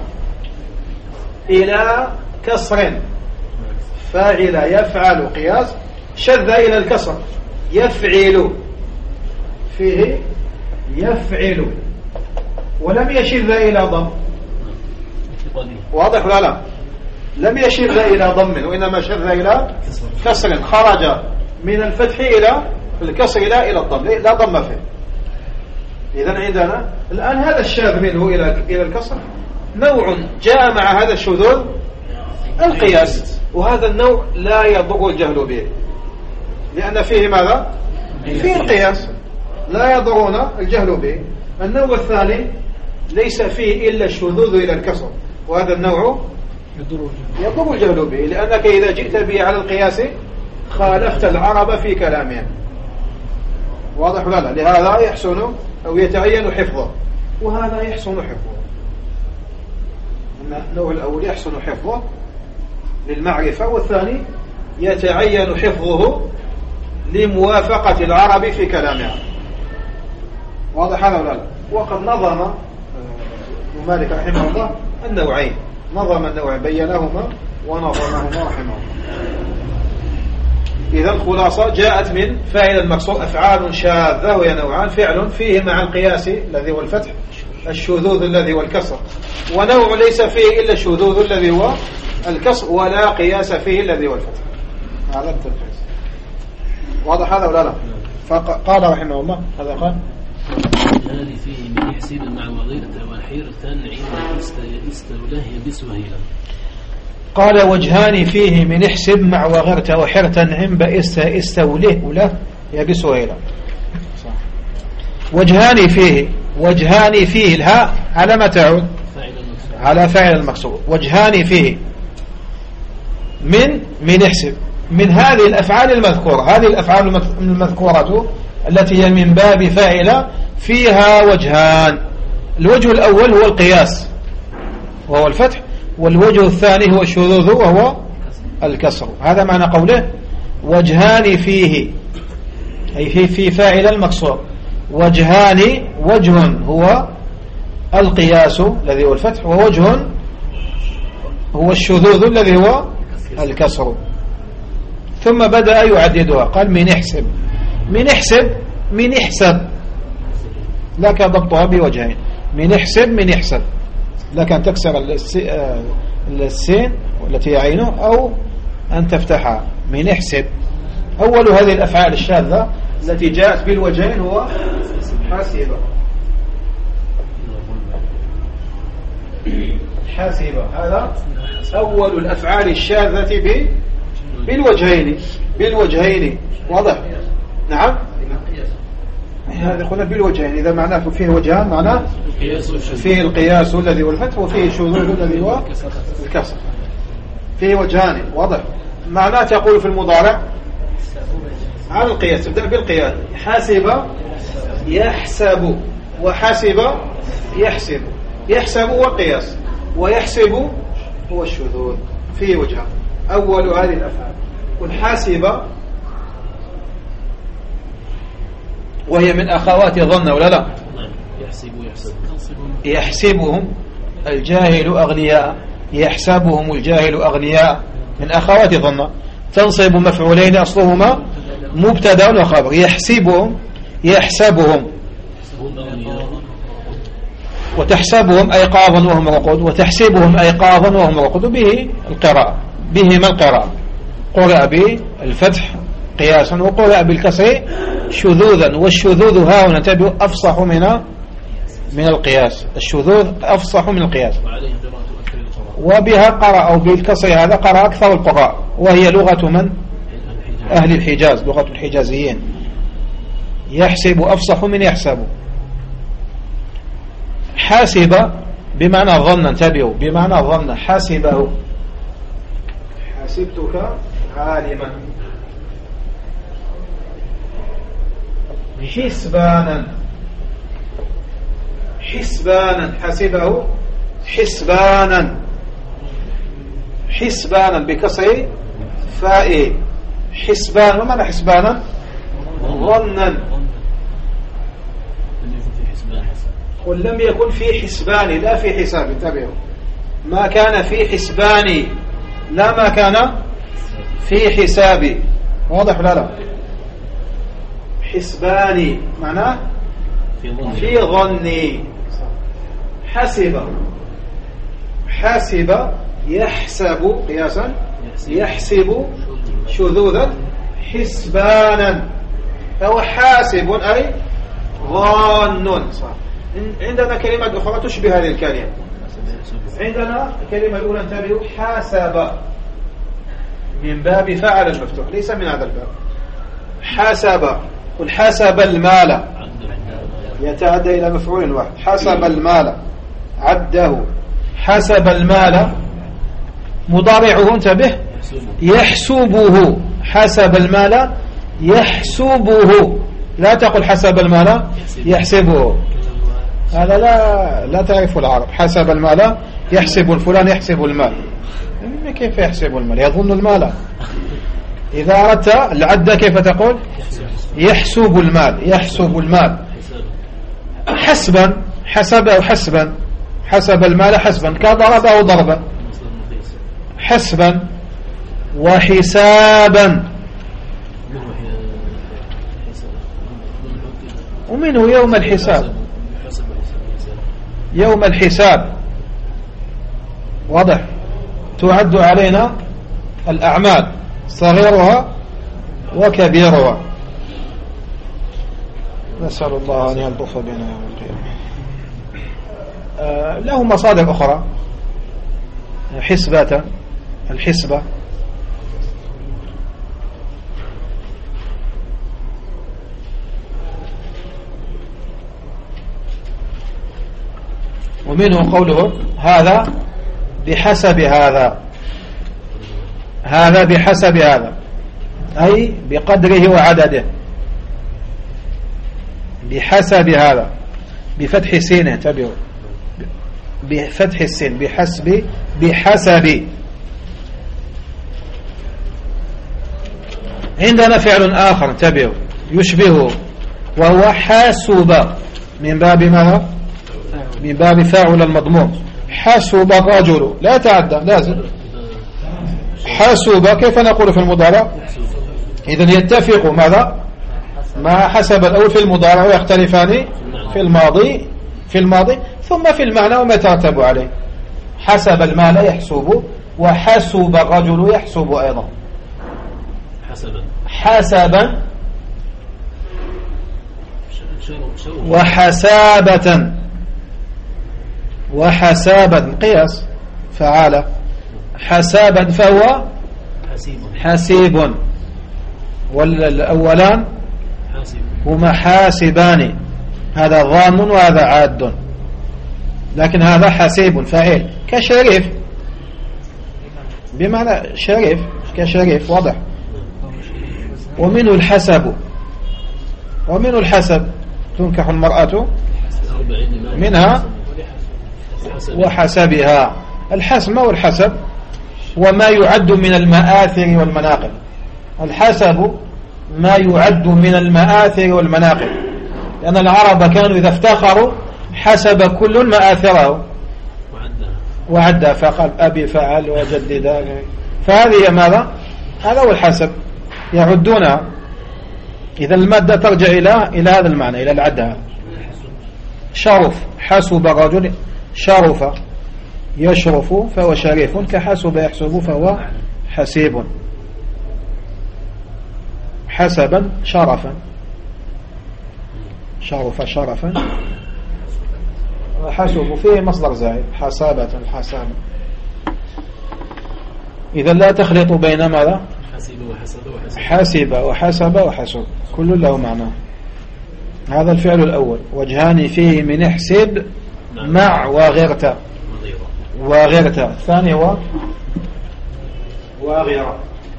إلى كسر. فاعل يفعل قياس شذ إلى الكسر، يفعل، فيه يفعل، ولم يشذ إلى ضم. واضح ولا لا؟ لم يشذ إلى ضم وإنما شذ إلى كسر، خرج من الفتح إلى الكسر إلى الضم، لا ضم فيه. إذن عندنا الآن هذا الشاذ منه إلى الكسر نوع جاء مع هذا الشذوذ القياس، وهذا النوع لا يضر الجهل به لأن فيه ماذا؟ فيه القياس، لا يضرنا الجهل به. النوع الثاني ليس فيه إلا الشذوذ إلى الكسر، وهذا النوع يضر الجهل به، لأنك إذا جئت به على القياس خالفت العرب في كلامهم. واضح ولا لا؟ لهذا يحسن أو يتعين حفظه، وهذا يحسن حفظه. النوع الأول يحسن حفظه للمعرفة، والثاني يتعين حفظه لموافقة العرب في كلامها. واضح هذا ولا لا؟ وقد نظم مالك رحمه الله النوعين، نظم النوعين، بينهما ونظمهما رحمه الله. إذا الخلاصة جاءت من فاعل المقصور أفعال شاذة، وهي نوعان: فعل فيه مع القياس الذي هو الفتح الشذوذ الذي هو الكسر، ونوع ليس فيه إلا الشذوذ الذي هو الكسر ولا قياس فيه الذي هو الفتح. هذا التلخيص. واضح هذا ولا لا؟ فقال رحمه الله هذا قال: هذه فيه من يحسب مع وغيرته وحيرة عند استولاه بسهيلا. قال: وجهان فيه من احسب مع وغرت وحرة عند استوله ولا يبسهيلا. وجهان فيه الهاء على ما تعود؟ على فاعل المقصود. وجهان فيه من احسب، من هذه الأفعال المذكورة. هذه الأفعال المذكورة التي هي من باب فاعل فيها وجهان: الوجه الأول هو القياس وهو الفتح، والوجه الثاني هو الشذوذ وهو الكسر. هذا معنى قوله وجهان فيه، أي في فاعل المقصور. وجهان، وجه هو القياس الذي هو الفتح، ووجه هو الشذوذ الذي هو الكسر. ثم بدأ يعددها، قال: من احسب. من احسب لك ضبطها بوجهين: من احسب لك أن تكسر السين التي هي عينه، أو أن تفتحها. من احسب. أول هذه الأفعال الشاذة التي جاءت بالوجهين هو حاسبة. هذا أول الأفعال الشاذة بالوجهين. واضح؟ نعم. هذا قلنا بالوجهين، إذا معناه فيه وجهان معناه فيه القياس الذي هو الفتح، وفيه الشذوذ الذي هو الكسر. فيه وجهان. واضح؟ معناه تقول في المضارع على القياس، تبدأ بالقياس: حاسب يحسب، وحاسب يحسب. يحسب هو القياس، ويحسب هو الشذوذ. فيه وجهان. أول هذه الأفعال والحاسبة، وهي من أخوات ظن ولا لا؟ يحسبهم الجاهل أغنياء، يحسبهم الجاهل أغنياء، من أخوات ظن. تنصب مفعولين أصلهما مبتدا وخبر. يحسبهم وتحسبهم أيقاظا وهم رقود، وتحسبهم أيقاظا وهم رقود. بهما القراءة. قرأ بالفتح قياسا، وقرأ بالكسر شذوذا. والشذوذ ها هنا تبدو أفصح من القياس. الشذوذ أفصح من القياس. وبها قرأ، أو بالكسر هذا قرأ أكثر القراء، وهي لغة من؟ أهل الحجاز، لغة الحجازيين. يحسب أفصح من يحسب. حاسب بمعنى ظن، انتبهوا، بمعنى ظن. حاسبه، حسبتك عالما. حسبانا حسبه حسبانا بكسر فاء. حسبان، وما معنى حسبانا؟ ظنا. قل لم يكن في حسبان، لا في حساب. انتبهوا، ما كان في حسبان، لا ما كان في حسابي. واضح ولا لا؟ حسباني معناه في ظني. حسب يحسب قياسا، يحسب شذوذا. حسبانا فهو حاسب أي ظان. عندنا كلمة أخرى تشبه هذه الكلمة. عندنا الكلمة الأولى انتبهوا: حاسب، من باب فعل المفتوح، ليس من هذا الباب. حاسب، قل حاسب المال، يتعدى إلى مفعول واحد. حاسب المال عده. حاسب المال مضارعه انتبه يحسبه، حسب المال يحسبه، لا تقل حسب المال يحسبه، هذا لا تعرف العرب. حسب المال يحسب فلان يحسب المال، كيف يحسب المال؟ يظن المال. إذا أردت العد كيف تقول؟ يحسب المال، يحسب المال حسبا، حسبه حسبا، حسب المال حسبا كضربه ضربا، حسبا وحسابا. ومنه يوم الحساب، يوم الحساب واضح. تعد علينا الأعمال صغيرها وكبيرها. نسأل الله أن يلطف بنا يوم القيامة. له مصادر أخرى، حسبة، الحسبة ومنه قوله هذا بحسب هذا، هذا بحسب هذا أي بقدره وعدده، بحسب هذا بفتح السين، انتبهوا، بفتح السين، بحسب، بحسب. عندنا فعل آخر انتبهوا يشبهه، وهو حاسب، من باب ماذا؟ من باب فاعل المضمون. حاسب الرجل، لا تعدى، لازم حاسب. كيف نقول في المضارع؟ إذن يتفق ماذا؟ ما حسب الأول في المضارع ويختلفان في الماضي ثم في المعنى وما يترتب عليه. حسب المال يحسب، وحسب الرجل يحسب أيضا، حسبا وحسابة، وحسابا قياس فعالة، حسابا فهو حسيب، والأولان هما حاسبان، هذا ضام وهذا عاد، لكن هذا حسيب فاعل كشريف، بمعنى شريف كشريف واضح. ومنه الحسب، ومنه الحسب تنكح المرأة منها وحسبها. الحسب والحسب وما يعد من المآثر والمناقب. الحسب ما يعد من المآثر والمناقب، لأن العرب كانوا إذا افتخروا حسب كل مآثره وعدها، فقال أبي فعل وجدي ذلك، فهذه ماذا؟ هذا هو الحسب، يعدونها. إذا المادة ترجع إلى هذا المعنى، إلى العدها. شرف، حسب الرجل شرف يشرف فهو شريف، كحسب يحسب فهو حسيب. حسبا شرفا، شرف شرفا، حسب فيه مصدر زائد، حسابة حسابة. إذا لا تخلط بين ماذا؟ حسب وحسب وحسب، كل له معنى. هذا الفعل الأول. وجهان فيه من احسب مع وغيرت، وغيرت. الثاني هو وغير،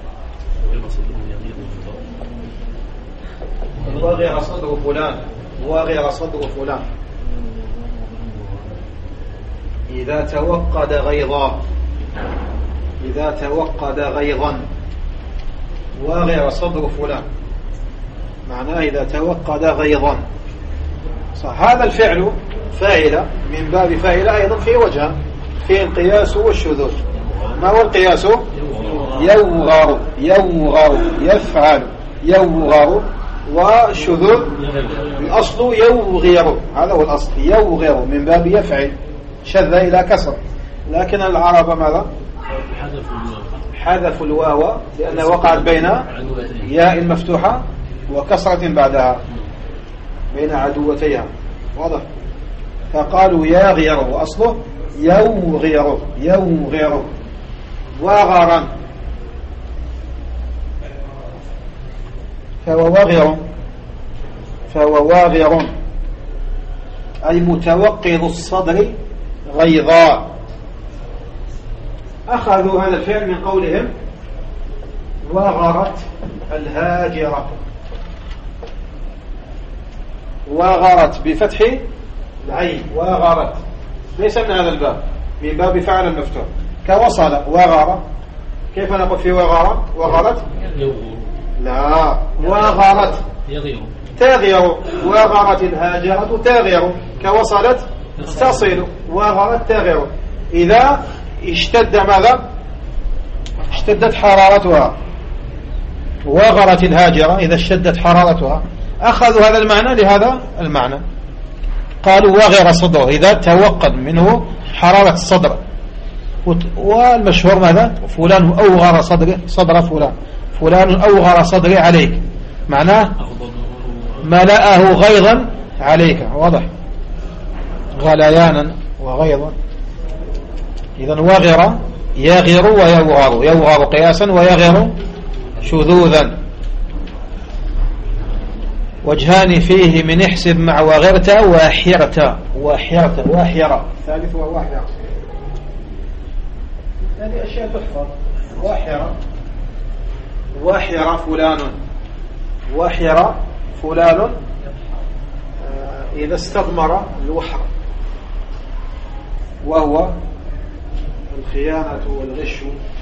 وغير صدر فلان، وغير صدر فلان إذا توقد غيظا، إذا توقد غيظا، وغير صدر فلان معناه إذا توقد غيظا. صح. هذا الفعل فاعل من باب فاعل أيضا في وجه، في القياس والشذوذ. ما هو القياس؟ يوغر، يوغر يفعل، يوغر. والشذوذ الأصل يوغر، هذا هو الأصل، يوغر من باب يفعل، شذ إلى كسر. لكن العرب ماذا؟ حذفوا الواو لأنها وقعت بين ياء المفتوحة وكسرة بعدها، بين عدوتيها، واضح. فقالوا ياغير، وأصله يوغير، يوغير. وغرا فهو واغر، فهو واغر أي متوقظ الصدر غيظا. أخذوا هذا الفعل من قولهم وغرت الهاجرة. وغرت بفتح العين، وغرت ليس من هذا الباب، من باب فعل المفتوح كوصل وغر. كيف نقول في وغر؟ وغرت لا، وغرت تغير. وغرت الهاجرة تغير كوصلت تصل. وغرت تغير. إذا اشتد ماذا؟ اشتدت حرارتها. وغرت الهاجرة إذا اشتدت حرارتها. أخذوا هذا المعنى لهذا المعنى، قالوا وغر صدره إذا توقد منه حرارة الصدر. والمشهور ماذا؟ فلان أوغر صدر فلان، فلان أوغر صدري عليك، معناه ملأه غيظا عليك. واضح؟ غليانا وغيظا. إذن وغر يغر ويوغر، يوغر قياسا ويغر شذوذا. وجهان فيه من احسب مع وغرت واحرت. واحرت واحرة ثالث وواحرة، هذه أشياء تحفظ. واحرة واحرة فلان، واحرة فلان إذا استضمر الوحر وهو الخيانة والغش.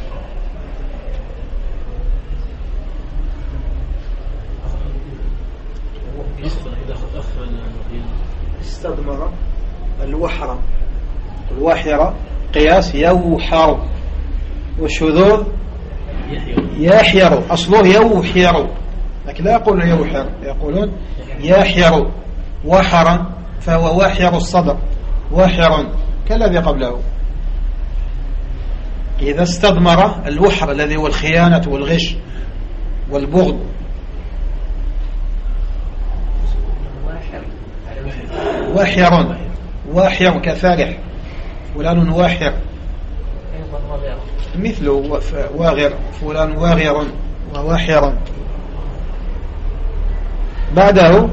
استضمر الوحر، الوحر قياس يوحر، والشذوذ يحير، أصله يوحر لكن لا يقولون يوحر، يقولون يحير. وحرا فهو واحر الصدر، واحر كالذي قبله. إذا استضمر الوحر الذي هو الخيانة والغش والبغض. واحر، واحر كفارح، فلان واحر مثله واغر، فلان واغر وواحر. بعده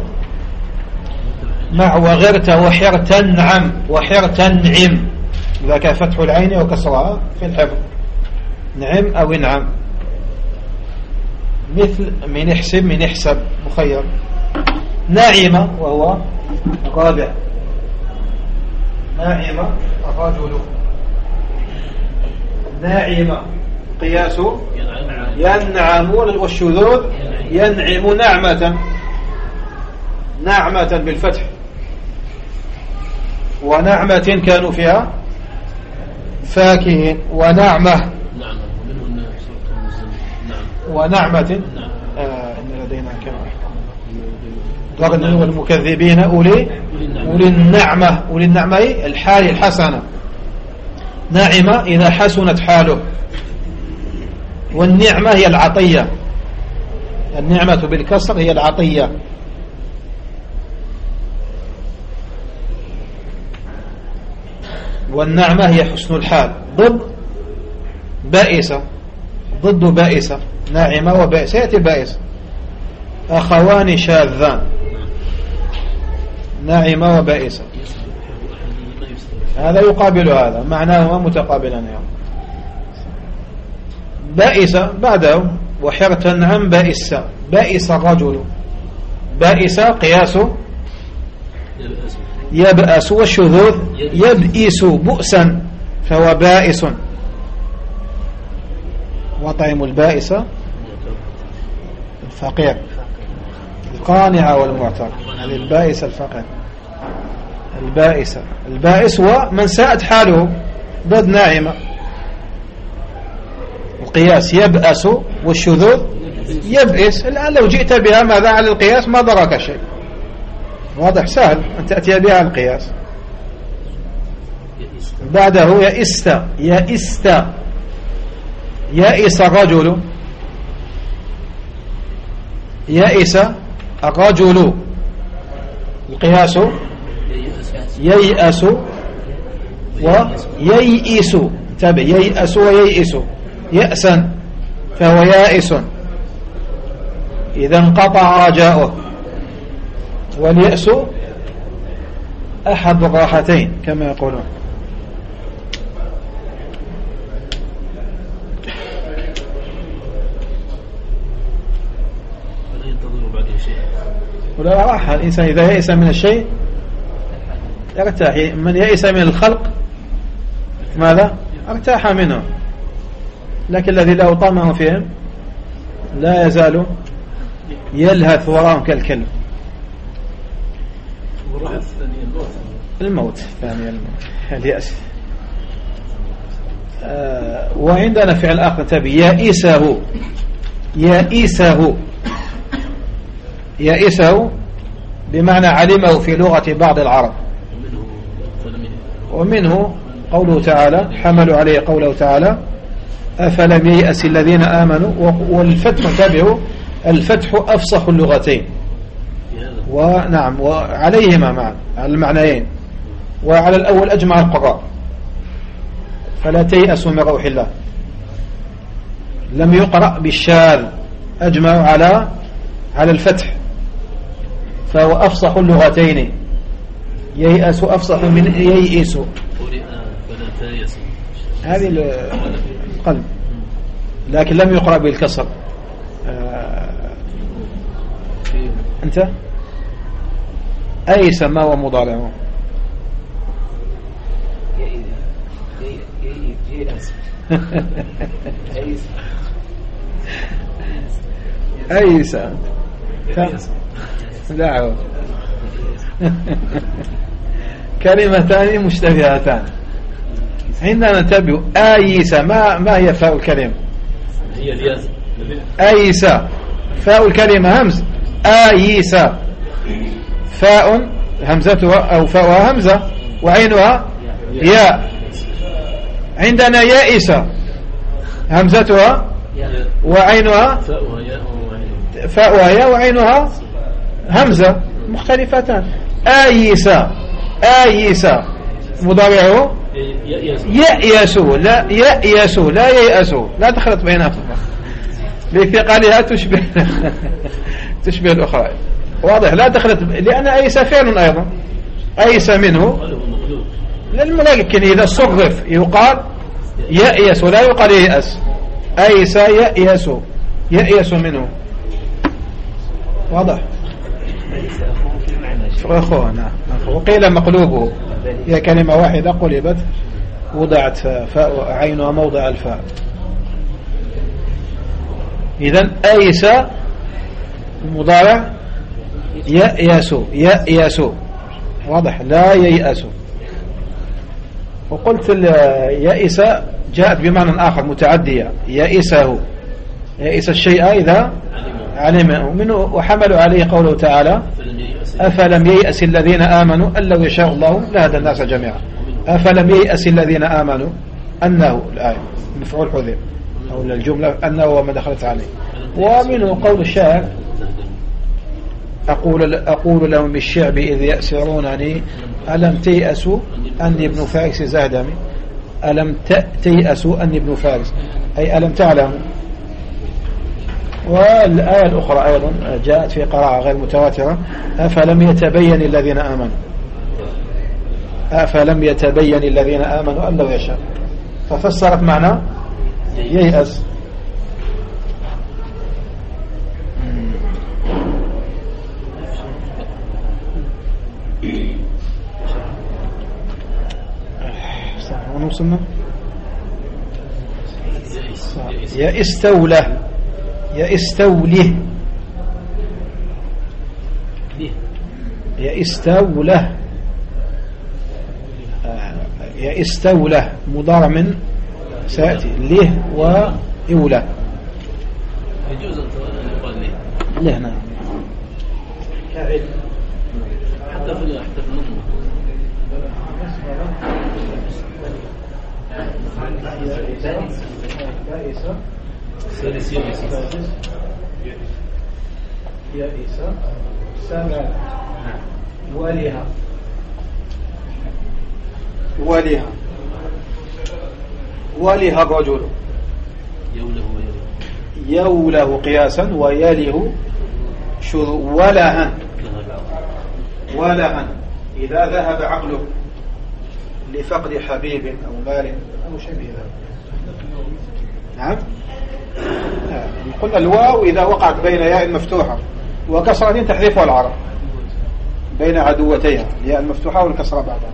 مع وغرت وحرت نعم، وحرت نعم، إذا كان فتح العين وكسرها في الحفظ، نعم أو انعم. مثل من احسب، من احسب مخير. ناعمة وهو الرابع، ناعمة الرجل. ناعمة قياس ينعم، والشذوذ ينعم نعمة، نعمة بالفتح. ونعمة كانوا فيها فاكهين. ونعمة ونعمة إن لدينا كما ضرني والمكذبين أولي النعمة. أولي النعمة الحال الحسنة. ناعمة إذا حسنت حاله. والنعمة هي العطية، النعمة بالكسر هي العطية. والنعمة هي حسن الحال. ضد بائسة، ضد بائسة. ناعمة وبائسة، يأتي بائسة أخوان شاذان، ناعمة وبائسة، هذا يقابل هذا، معناهما متقابلان. بائسة بعده وحرت عن بائسة، بائس الرجل. بائس قياس يبأس، والشذوذ يبئس بؤسا فهو بائس. وطعم البائس الفقير، القانع والمعتر. هذه البائس الفقير، البائس. البائس هو من ساءت حاله، ضد ناعمة. القياس يبأس والشذوذ يبئس. الآن لو جئت بها ماذا على القياس ما ضرك شيء. واضح؟ سهل أن تأتي بها القياس. بعده يئست، يئست، يئس الرجل، يئس الرجل. القياس ييأس وييئس، تابع ييأس وييئس. يأسا فهو يائس إذا انقطع رجاؤه. واليأس أحد الراحتين كما يقولون. ولا راحة. الإنسان إذا يئس من الشيء يرتاح. من يئس من الخلق ماذا؟ ارتاح منه. لكن الذي له طمع فيهم لا يزال يلهث وراهم كالكلب. الموت ثانيا اليأس. وعندنا فعل آخر تبي يئسه. يئسه يئسه بمعنى علمه في لغة بعض العرب. ومنه قوله تعالى حملوا عليه قوله تعالى أفلم ييأس الذين آمنوا. والفتح تابعه الفتح أفصح اللغتين. ونعم وعليهما معا على المعنيين. وعلى الأول أجمع القراء فلا تيأسوا من روح الله. لم يقرأ بالشاذ أجمعوا على الفتح فهو أفصح اللغتين. ييأس أفصح من ييئس. هذه القلب لكن لم يقرأ بالكسر. أنت أيس ما هو مضارعه؟ أيس لا كلمتان مشتبهتان. عندنا ننتبه آيس ما هي فاء الكلمة؟ هي الياس. آيس فاء الكلمة همز. آيس فاء همزتها أو فاءها همزة وعينها ياء. عندنا يائس همزتها وعينها فاءها ياء وعينها همزة مختلفتان. آيس آيس مضارعه يأيس لا يأيس لا ييأس لا تخلط بينها لثقلها تشبه الأخرى. واضح لا تخلط لأن أيس فعل أيضا أيس منه للملكن إذا صرف يقال يأيس ولا يقال ييأس. أيس يأيس يأيس منه. واضح أخوه. نعم وقيل مقلوبه هي كلمة واحدة قلبت وضعت فاء عينها موضع الفاء. إذن أيس المضارع يأيس يأيس. واضح لا ييأس. وقلت يأيس جاءت بمعنى آخر متعدية. يأيسه يأيس الشيء إذا علمه منه. وحملوا عليه قوله تعالى أفلم ييأس الذين آمنوا أن لو يشاء الله لهدى الناس جميعا. أفلم ييأس الذين آمنوا أنه الآية مفعول حذف أو الجملة أنه وما دخلت عليه. ومنه قول الشاعر أقول لهم بالشعب إذ يأسرونني ألم تيأسوا أني ابن فارس زهدمي. ألم تيأسوا أني ابن فارس أي ألم تعلموا. والآية الأخرى أيضا جاءت في قراءة غير متواترة أفلم يتبين الذين آمنوا. أفلم يتبين الذين آمنوا أن لو يشاء ففسرت معنى ييأس. ونوصلنا يستوله يستوله يستوله يستوله مضارع من سيأتي له وإوله. يجوز أن يقال له. نعم حتى في النظم سادس يائس سمع ولها ولها ولها الرجل يوله قياسا ويله ولها ولها إذا ذهب عقله لفقد حبيب أو مال أو شبه ذلك. نعم قلنا الواو إذا وقعت بين ياء مفتوحة وكسرة تحذفها العرب بين عدوتيها الياء المفتوحة والكسرة بعدها.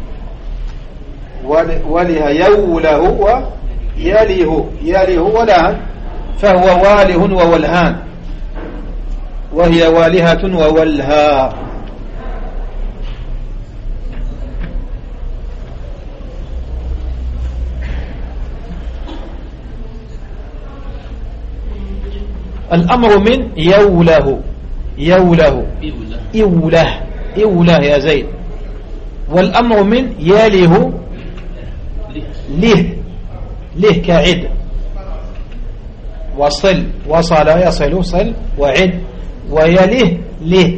ولها يوله وياله ولهن، فهو واله وولهان، وهي والهة وولها. الأمر من يوله إوله يا زيد، والأمر من ياله له كعد، وصل يصل صل، وعد، ويله له.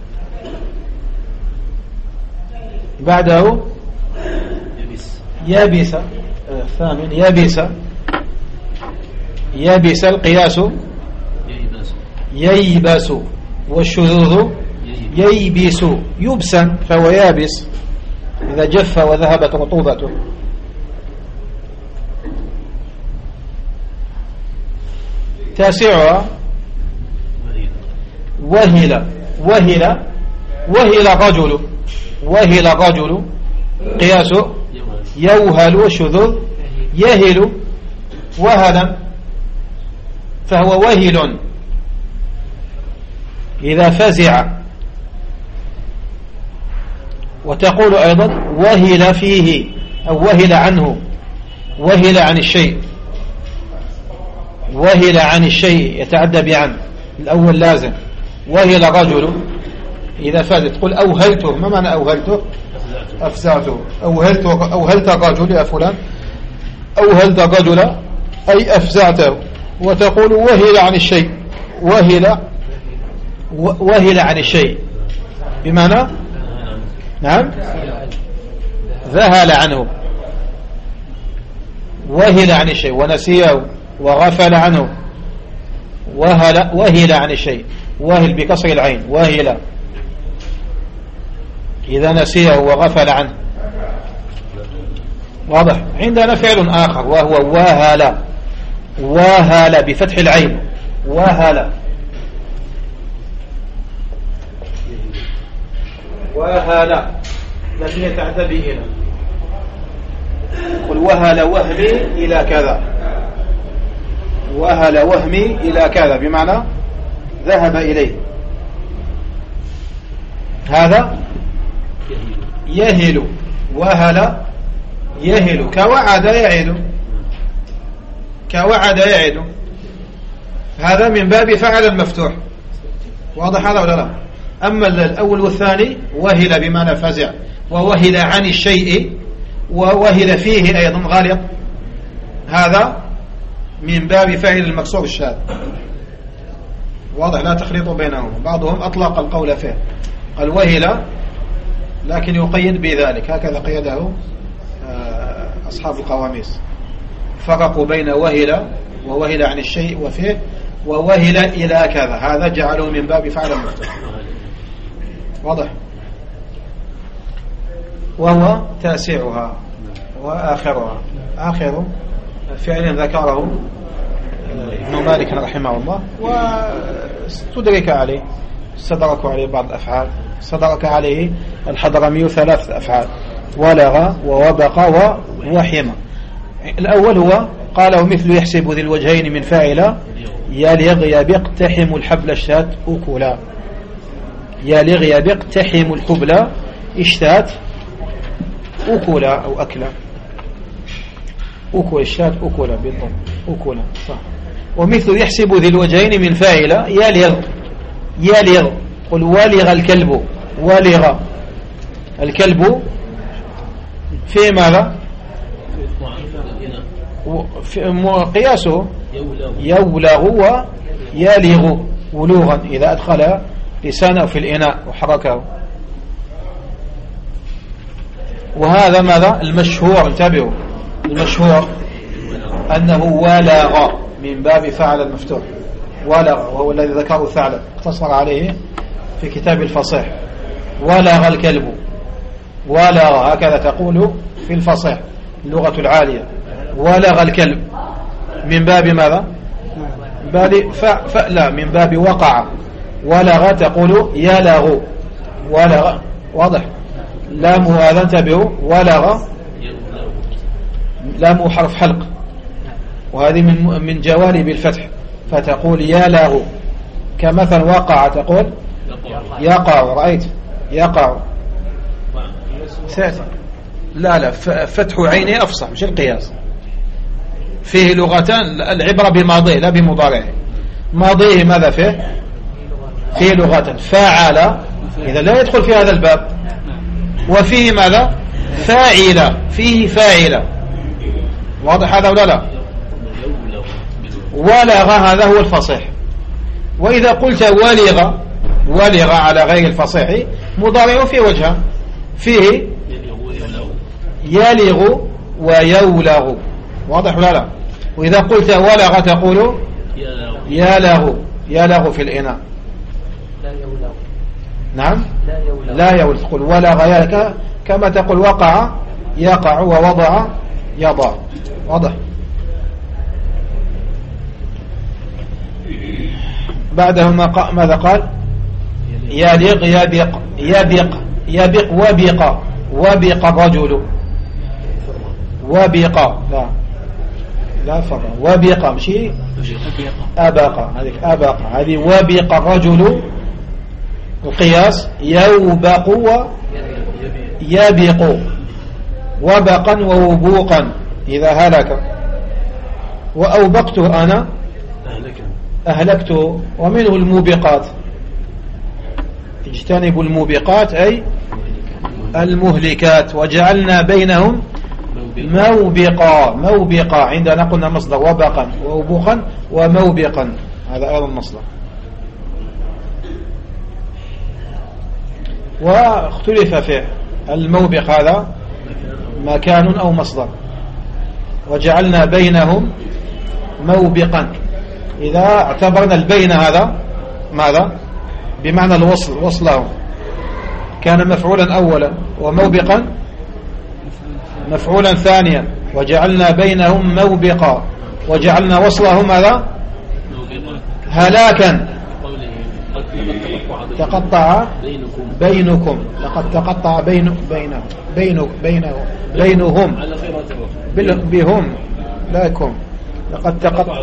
بعده يابس الثامن يابس القياس ييبس، والشذوذ ييبس يبسا، فهو يابس إذا جف وذهبت رطوبته. تاسعها وهل رجل قياس يوهل، والشذوذ يهل وهلا، فهو وهل إذا فزع. وتقول أيضا وهل فيه أو وهل عنه، وهل عن الشيء يتعدى بعن، الأول لازم. وهل رجل إذا فاز تقول أوهلته. ما معنى أوهلته؟ أفزعته. أوهلت الرجل يا فلان، أوهلت الرجل أي أفزعته. وتقول وهل عن الشيء، وهل عن الشيء بمعنى نعم ذهل عنه، وهل عن الشيء، ونسيه وغفل عنه. وهل عن الشيء، وهل بكسر العين، وهل إذا نسيه وغفل عنه. واضح؟ عندنا فعل آخر وهو وهل بفتح العين، وهل لكن يتعدى به. قل وهل وهمي إلى كذا، وهل وهمي إلى كذا بمعنى ذهب إليه. هذا يهل، وهل يهل، كوعد يعد، هذا من باب فعل المفتوح. واضح هذا ولا لا؟ أما الأول والثاني وهل بمعنى فزع، ووهل عن الشيء، ووهل فيه أيضا غالط، هذا من باب فعل المكسور الشاذ. واضح؟ لا تخليط بينهم. بعضهم أطلق القول فيه، قال وهل لكن يقيد بذلك، هكذا قيده أصحاب القواميس، فرقوا بين ووهل عن الشيء وفيه، ووهل إلى كذا، هذا جعله من باب فعل المفتوح. واضح؟ وهو تاسعها وآخرها. آخر فعل ذكره ابن مالك رحمه الله، واستدرك عليه، استدرك عليه بعض الأفعال، استدرك عليه الحضرمي 3 أفعال: ولغ ووبق ووحم. الأول هو قاله مثل يحسب ذي الوجهين من فاعل يلغ يبق تحم الحبل اشتات أكلا. يلغ يبق تحم الحبل اشتات أكلا أو أكلا، أكل اشتات أكلا بالضم، أكلا صح. ومثل يحسب ذي الوجهين من فاعل يلغ، قل ولغ الكلب، ولغ الكلب في ماذا؟ قياسه يولغ ويلغ ولوغا إذا أدخل لسانه في الإناء وحركه. وهذا ماذا؟ المشهور، انتبهوا، المشهور أنه ولغ من باب فعل المفتوح، ولغ، وهو الذي ذكره الثعلب اقتصر عليه في كتاب الفصيح. ولغ الكلب، ولغ، هكذا تقول في الفصيح اللغة العالية. ولغ الكلب من باب ماذا؟ من باب لا، من باب وقع، ولغ تقول يلغ، ولغ، واضح؟ لامه هذا انتبهوا، ولغ لامه حرف حلق، وهذه من جوانب الفتح، فتقول يلغ. كمثل وقع تقول يقع، رأيت يقع. لا فتح عيني أفصح مش القياس. فيه لغتان، العبرة بماضيه لا بمضارعه. ماضيه ماذا فيه لغتان، فاعل إذا لا يدخل في هذا الباب، وفيه ماذا فاعل، فيه فاعل، واضح هذا ولا لا؟ ولغ هذا هو الفصيح. وإذا قلت ولغ على غير الفصيح مضارع في وجهه، فيه يلغ ويولغ، واضح ولا لا؟ وإذا قلت ولغ تقول يلغ في الإناء. نعم لا يولغ، تقول ولغ يلغ، كما تقول وقع يقع، ووضع يضع، واضح؟ بعده ماذا قال؟ يلغ يبق وبق الرجل، وبق لا فرق، وبق مشي أبق، هذه وبق الرجل القياس، يوبق ويبق، وبقا ووبوقا إذا هلك. وأوبقته أنا أهلكته. ومنه الموبقات، اجتنبوا الموبقات أي المهلكات. وجعلنا بينهم موبقا، عندنا قلنا مصدر وبقا ووبوقا وموبقا، هذا أيضا مصدر. واختلف فيه الموبق هذا مكان أو مصدر. وجعلنا بينهم موبقا، إذا اعتبرنا البين هذا ماذا بمعنى الوصل، وصله كان مفعولا أولا، وموبقا مفعولا ثانيا. وجعلنا بينهم موبقا، وجعلنا وصله ماذا هلاكا. تقطع بينكم، لقد تقطع بينهم بهم لا يكون، لقد تقطع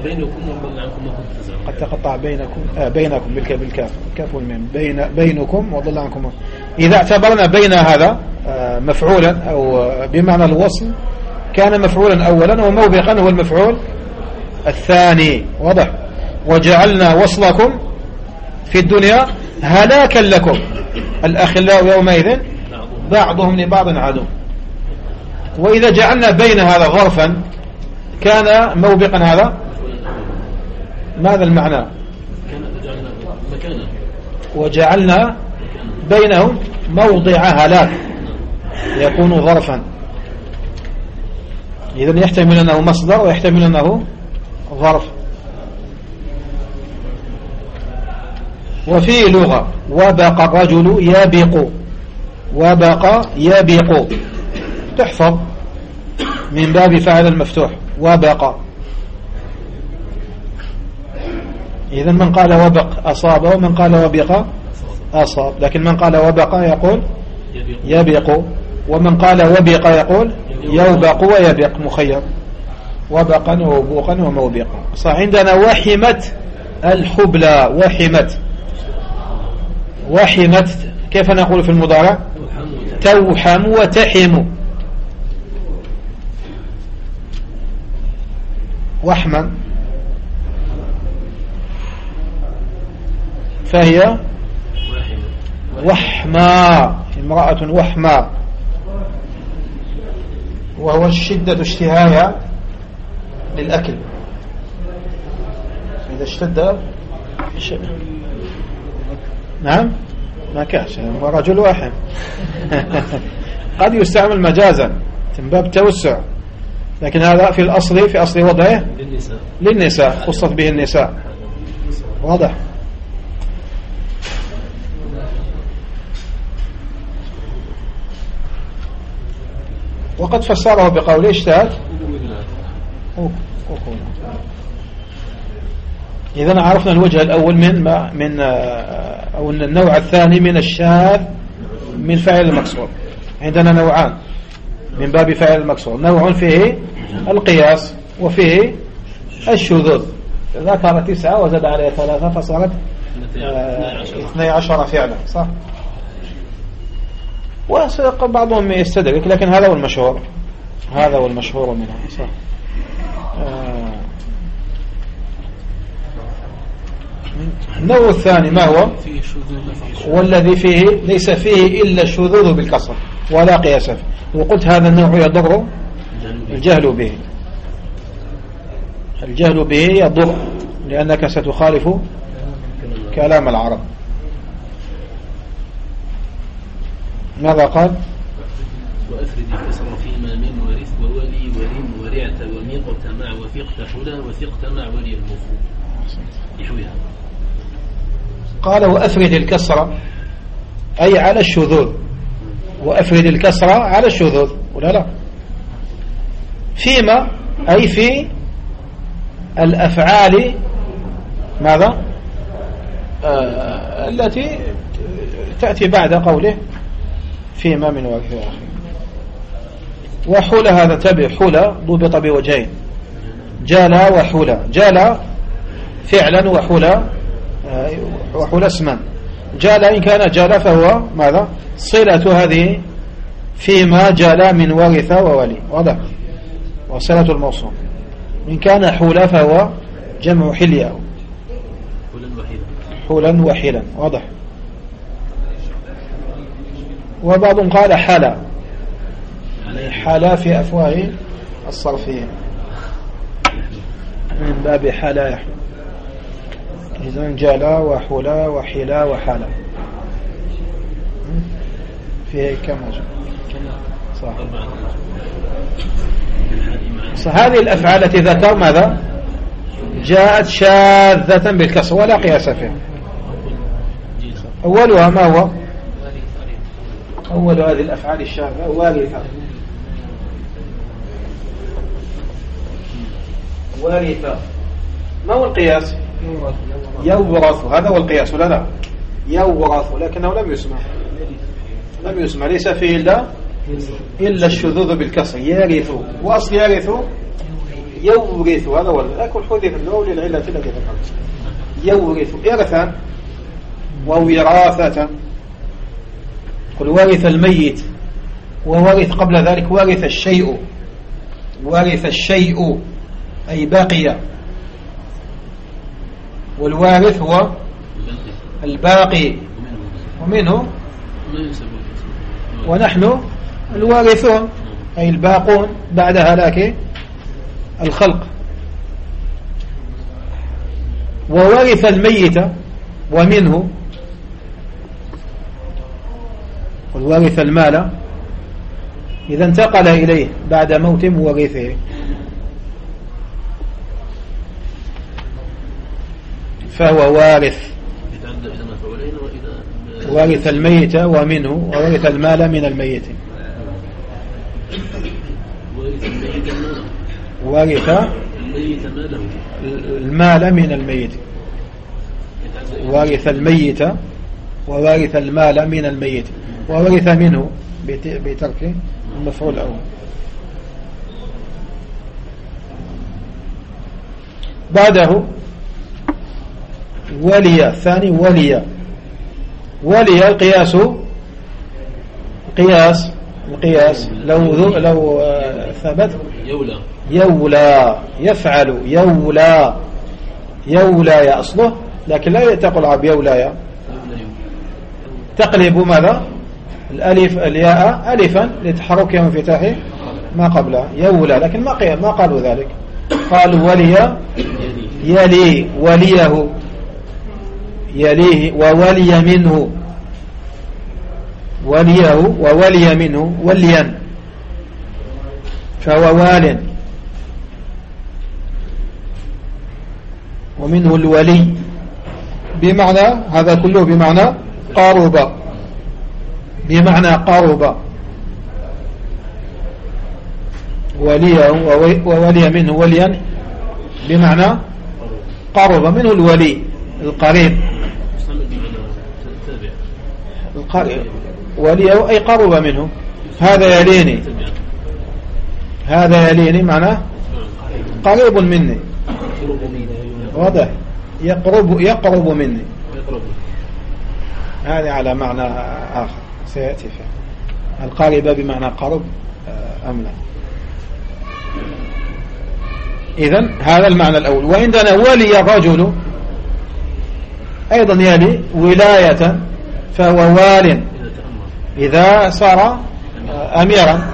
بينكم بالكاف والميم، بينكم وضل عنكم. إذا اعتبرنا بين هذا مفعولا أو بمعنى الوصل كان مفعولا أولا، وموبقا هو المفعول الثاني، واضح؟ وجعلنا وصلكم في الدنيا هلاكا لكم، الأخلاء يومئذ بعضهم لبعض عدو. وإذا جعلنا بين هذا ظرفا كان موبقا، هذا ماذا المعنى؟ وجعلنا بينهم موضع هلاك، يكون ظرفا. إذن يحتمل أنه مصدر ويحتمل أنه ظرف. وفي لغة وبق الرجل يبق، وبق يبق، تحفظ من باب فعل المفتوح، وبق. إذا من قال وبق أصاب، ومن قال وبق أصاب، لكن من قال وبق يقول يبق، ومن قال وبق يقول يوبق ويبق، مخير، وبقا ووبوقا وموبقا. فعندنا وحمت الحبلى، وحمت كيف نقول في المضارع؟ توحم وتحم، وحما، فهي وحما، امرأة وحما، وهو الشدة اشتهاها للأكل، إذا اشتد نعم ما كاش، هو رجل واحد. قد يستعمل مجازا من باب التوسع، لكن هذا في الأصل، في أصل وضعه للنساء، خصت به النساء، واضح؟ وقد فسره بقوله اشتهت إذا عرفنا الوجه الأول من أو النوع الثاني من الشاذ من فاعل المكسور. عندنا نوعان من باب فاعل المكسور، نوع فيه القياس وفيه الشذوذ. ذكر 9 وزاد عليها 3 فصارت 12 فعلا، صح؟ وبعضهم يستدرك، لكن هذا هو المشهور، هذا هو المشهور منها، صح؟ النوع الثاني ما هو؟ والذي فيه ليس فيه إلا الشذوذ بالكسر ولا قياس فيه. وقلت هذا النوع يضر الجهل به، الجهل به يضر لأنك ستخالف كلام العرب. ماذا قال؟ وأفرد الكسر فيما من ورث وولي ولم ورعت وميقت مع وثقت حلا وثقت مع ولي المفروض يحويها. قال وأفرد الكسر أي على الشذوذ، وأفرد الكسر على الشذوذ ولا لا؟ فيما أي في الأفعال ماذا؟ التي تأتي بعد قوله فيما من ورث آخر. وحول هذا تبع، حول ضبط بوجهين، جالا وحول. جالا فعلا وحول اسما. جالا إن كان جالا فهو ماذا؟ صلة هذه فيما جالا من ورث وولي، واضح؟ وصلة الموصول. إن كان حول فهو جمع حلية، حولا وحلا، واضح؟ وبعضهم قال حلا، حلا في أفواه الصرفيين من باب حلا يحل. إذن جلا وحلا وحلا وحلا فيه كم وجه؟ صح. هذه الأفعال التي ذكر ماذا؟ جاءت شاذة بالكسر ولا قياس فيها. أولها ما هو؟ أول هذه الأفعال الشاذة وارثة. وارثة ما هو القياس؟ يورث، هذا هو القياس ولا لا؟ يورث، لكنه لم يسمى، ليس فيه إلا الشذوذ بالكسر. يرث، وأصل يرث يورث، هذا هو، لكن حذف النوع للعلة التي ذكرت. يورث إرثا ووراثة. قل ورث الميت، وورث قبل ذلك ورث الشيء، ورث الشيء أي باقي، والوارث هو الباقي ومنه، ونحن الوارثون أي الباقون بعد هلاك الخلق. وورث الميت ومنه، وورث المال إذا انتقل إليه بعد موت مورثه، فهو وارث. ورث الميت ومنه، وورث المال من الميت. ورث المال من الميت، ورث الميت وورث المال من الميت، وورث منه بترك المفعول الأول. بعده ولي، الثاني ولي. ولي القياس، القياس لو ثبت يولى يفعل، يولى يا أصله، لكن لا تقول عب يولى، تقلب ماذا؟ الألف الياء ألفا لتحركها وانفتاح ما قبلها، يولى، لكن ما قالوا ذلك، قالوا ولي يلي، وليه يليه، وولي منه، وليه وولي منه وليا، فهو وال، ومنه الولي، بمعنى هذا كله بمعنى قارب، بمعنى قارب. وليه وولي منه وليا بمعنى قرب منه الولي القريب. القريب ولي أي قرب منه. هذا يليني، هذا يليني معناه قريب مني. واضح؟ يقرب مني، هذا على معنى آخر سيأتي فيه. القارب بمعنى قرب أم لا؟ إذن هذا المعنى الأول. وعندنا ولي الرجل أيضا يلي ولاية، فهو وال إذا صار أميرا.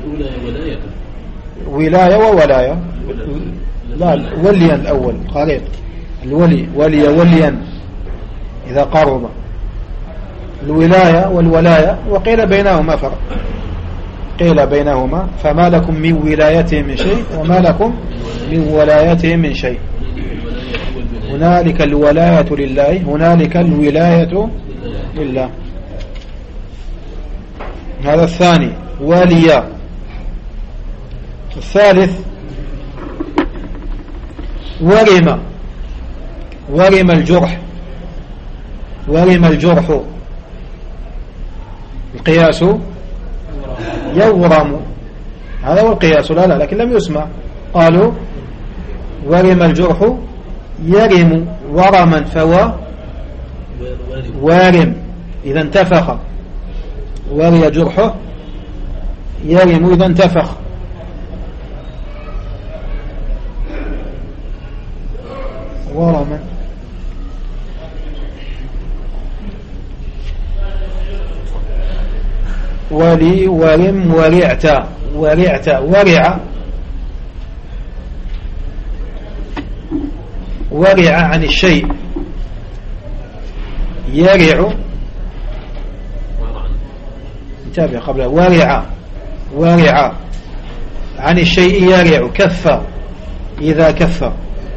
ولاية وولاية، لا وليا الأول قريب. الولي وليا إذا قرب. الولاية والولاية وقيل بينهما فرق، قيل بينهما فما لكم من ولايته من شيء وما لكم من ولايته من شيء. هنالك الولاية لله، هنالك الولاية لله. هذا الثاني وليا. الثالث ورم الجرح. ورم الجرح، القياس يورم، هذا هو القياس. لا لكن لم يسمع. قالوا ورم الجرح يرم ورما، فهو وارم إذا انتفخ. وري جرحه يرم إذا انتفخ. ورما ولي ورم ورعت. ورع عن الشيء. يرع، انتبه قبل ورع عن الشيء. يرع كف إذا كف.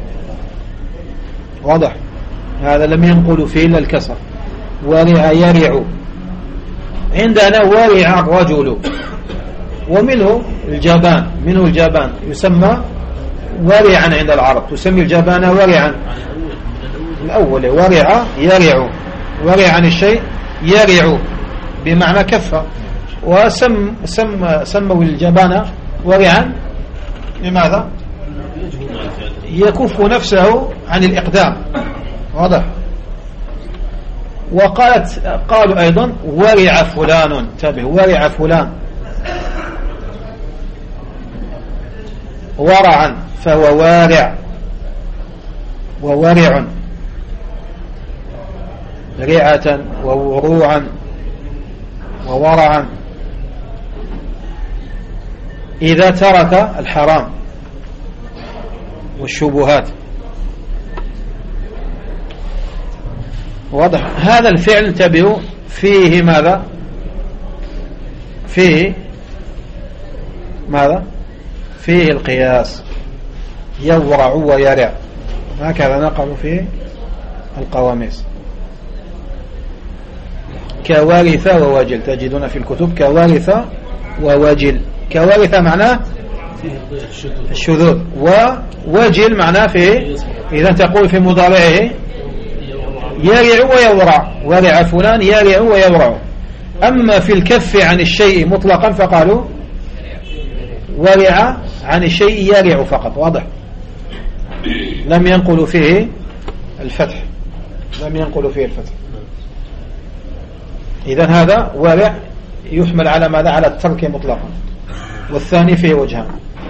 واضح؟ هذا لم ينقل فيه إلا الكسر. ورع يرع. عندنا ورع الرجل، ومنه الجبان، يسمى ورعا عند العرب، تسمي الجبان ورعا. الأول ورع يرع، ورع عن الشيء يرع بمعنى كف. سموا الجبان ورعا لماذا؟ يكف نفسه عن الإقدام. واضح؟ قالوا أيضا ورع فلان. انتبه، ورع فلان ورعا، فهو وارع وورع، رعة ووروعا وورعا. إذا ترك الحرام والشبهات. واضح؟ هذا الفعل انتبهوا فيه ماذا؟ فيه ماذا؟ فيه القياس. يورع ويرع، هكذا نقل فيه القواميس. كوارث ووجل، تجدون في الكتب كوارث ووجل. كوارث معناه الشذوذ، ووجل معناه فيه إذا تقول في مضارعه يرع ويورع. ورع فلان يرع ويورع. أما في الكف عن الشيء مطلقا فقالوا ورع عن الشيء يرع فقط. واضح؟ لم ينقلوا فيه الفتح، لم ينقلوا فيه الفتح. إذن هذا ورع يحمل على ماذا؟ على الترك مطلقا. والثاني فيه وجهان.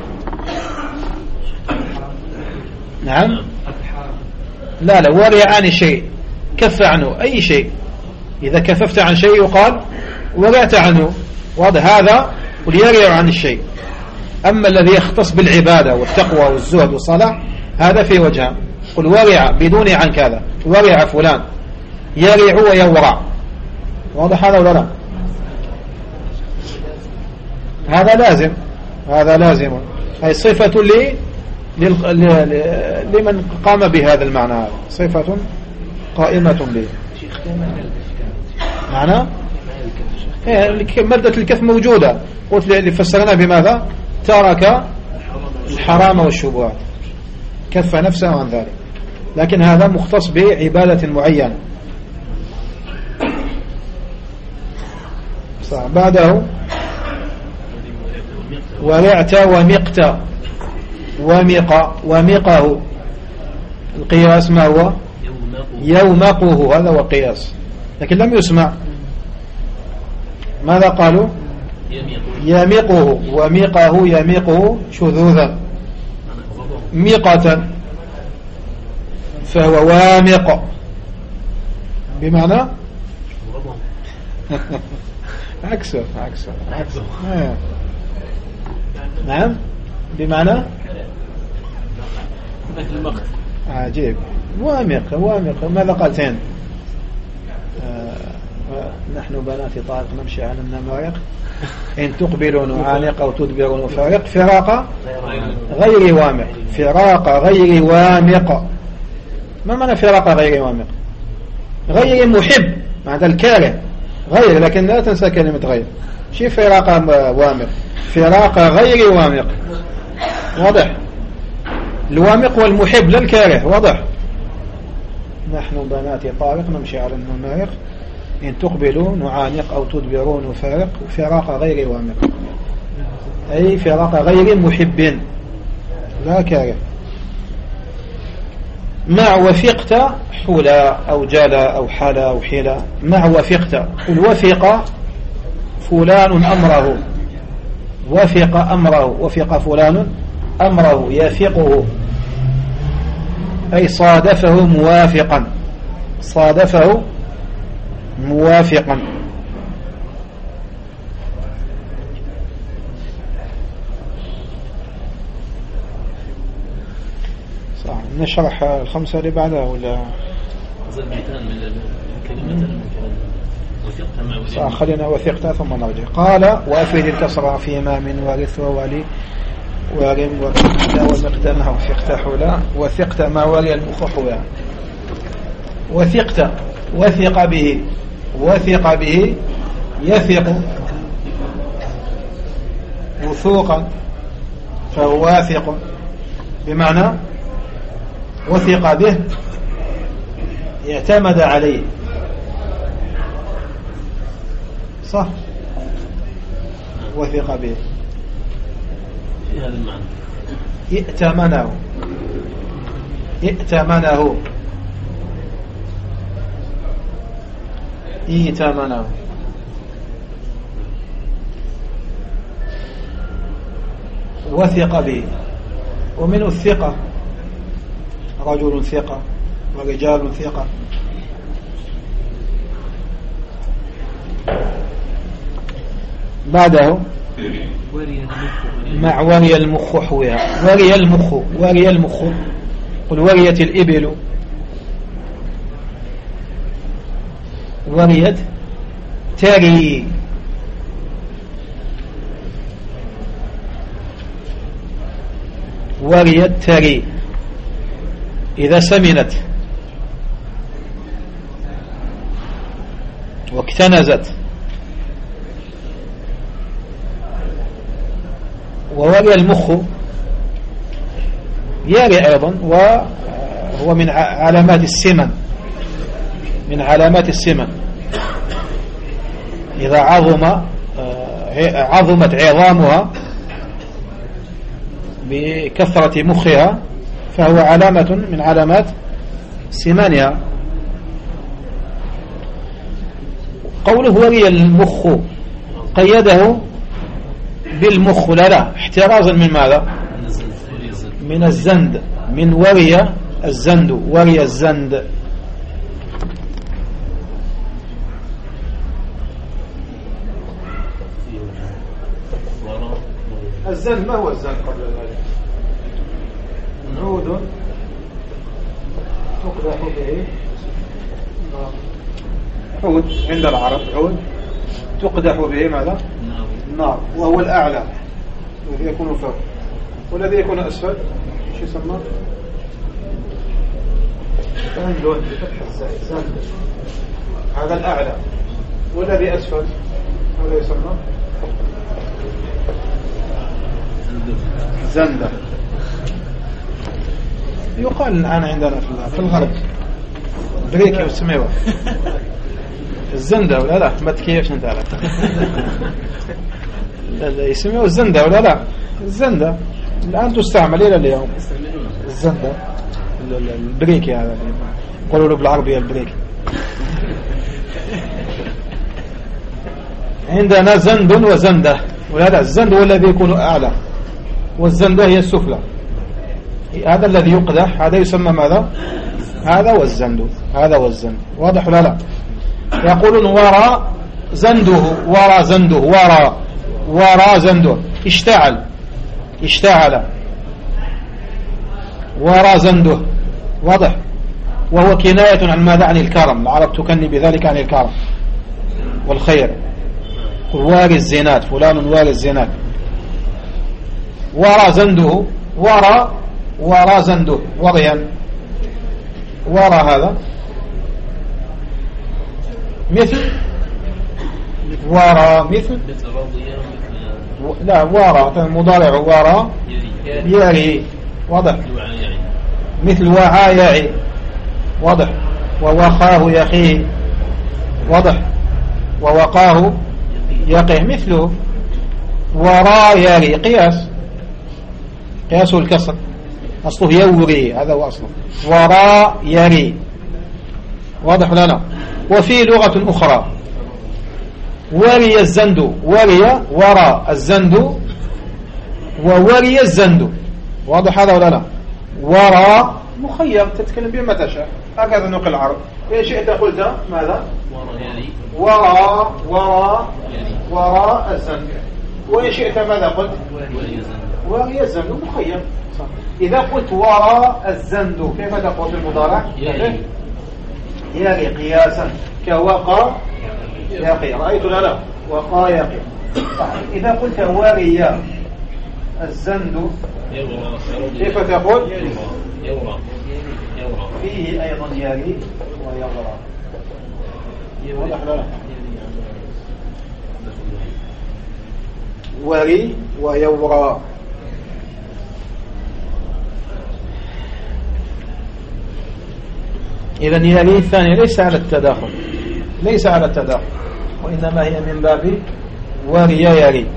نعم. لا ورع عن الشيء، كف عنه أي شيء. إذا كففت عن شيء يقال ورعت عنه. واضح؟ هذا وليرع عن الشيء. أما الذي يختص بالعبادة والتقوى والزهد والصلاة هذا في وجهان. قل ورع بدون عن كذا. ورع فلان يرع ويورع. واضح هذا ولا لا؟ هذا لازم، هذا لازم. هي صفة لمن قام بهذا المعنى، هذا صفة قائمة به. معنى مادة الكف موجودة. قلت اللي فسرنا بماذا؟ ترك الحرام والشبهات، كف نفسه عن ذلك. لكن هذا مختص بعبادة معينة. بعده ورعت ومقت ومقه القياس ما هو؟ يومقه، هذا هو قياس، لكن لم يسمع. ماذا قالوا؟ يمقه، ومقه يمقه شذوذا، مقة فهو وامق بمعنى عكسه. نعم بمعنى عجيب. وامق ماذا قالتين؟ نحن بنات طارق نمشي على النمارق إن تقبلوا نعانق أو تدبروا نفارق. فراق غير وامق، فراق غير وامق. ما معنى فراق غير وامق؟ غير محب، معنى الكاره غير، لكن لا تنسى كلمة غير. شي فراق وامق؟ فراق غير وامق، واضح؟ الوامق والمحب للكاره، واضح؟ نحن بنات طارق نمشي على النمارق إن تقبلوا نعانق أو تدبروا نفارق. فراق غير وامق أي فراق غير محب لا كاره. مع وفقت حلا أو جلا أو حلا أو حلا. مع وفقت، قل وفق فلان أمره، وفق أمره، وفق فلان أمره يفقه أي صادفه موافقا، صادفه موافقا. صح. نشرح الخمسة اللي بعدها ولا صح؟ خلينا وثقت ثم نرجع. قال وأفيد الكسرى فيما من وارث وولي ورم وكتا ومقتنه وثقت حلا. وثقت ما ولي المخحويا. وثقت وثق به، وثق به يثق وثوقا فهو واثق، بمعنى وثق به اعتمد عليه، صح؟ وثق به في هذا المعنى. ائتمنه، ائتمنه، ائتمنه. وثق به، ومنه الثقة، رجل ثقة ورجال ثقة. بعده مع وري المخ حويها. وري المخ، وري المخ، قل وريت الإبل، وريت تري، وريت تري إذا سمنت واكتنزت. ووري المخ ياري أيضا، وهو من علامات السمن، من علامات السمن. إذا عظمت عظامها بكثرة مخها فهو علامة من علامات سمانها. قوله وري المخ قيده بالمخ، لا احترازا من ماذا؟ من الزند، من وري الزند، وري الزند. الزند ما هو الزند قبل ذلك؟ عود تقدح به، عود عند العرب، عود تقدح به ماذا؟ النار، وهو الأعلى الذي يكون فوق، والذي يكون أسفل شو يسمى؟ زند بفتح الزاي، زند. هذا الأعلى، والذي أسفل هذا يسمى زندة. يقال الآن عندنا في الغرب بريكي وسميوه الزندة ولا لا ما تكيفش انت على لا يسميوه الزندة ولا لا الزندة الآن تستعمل إلى اليوم الزندة البريكي هذا يقولوا له بالعربية البريكي. عندنا زند وزندة ولا لا الزند هو الذي يكون أعلى والزندة هي السفلى هذا الذي يقدح هذا يسمى ماذا هذا والزند هذا والزند واضح ولا لا. يقولون وراء زنده وراء زنده وراء زنده اشتعل وراء زنده واضح. وهو كناية عن ماذا عن الكرم العرب تكني بذلك عن الكرم والخير واري الزينات فلان واري الزينات وراء زنده وراء زنده وريا وراء هذا مثل وراء مثل لا وراء مضارع وراء يري واضح مثل وعى يعي واضح ووخاه يخيه واضح ووقاه يقيه مثله وراء يري قياس الكسر أصله يوري هذا هو أصله وراء يري واضح لنا. وفي لغة أخرى وري الزند وري وراء الزند ووري الزند واضح هذا ولا لا. وراء مخير تتكلم بما تشاء هكذا نقل العرب إن شئت قلت ماذا وراء الزند وإن شئت ماذا قلت وري الزند مخير. إذا قلت وراء الزند كيف تقول في المضارع يقي قياسا كوقى يقي رأيت لا وقى يقي. إذا قلت وري الزند كيف تقول فيه أيضا يري ويغرى واضح لا وري ويورى. إذن يري الثاني ليس على التداخل وإنما هي من باب وري يري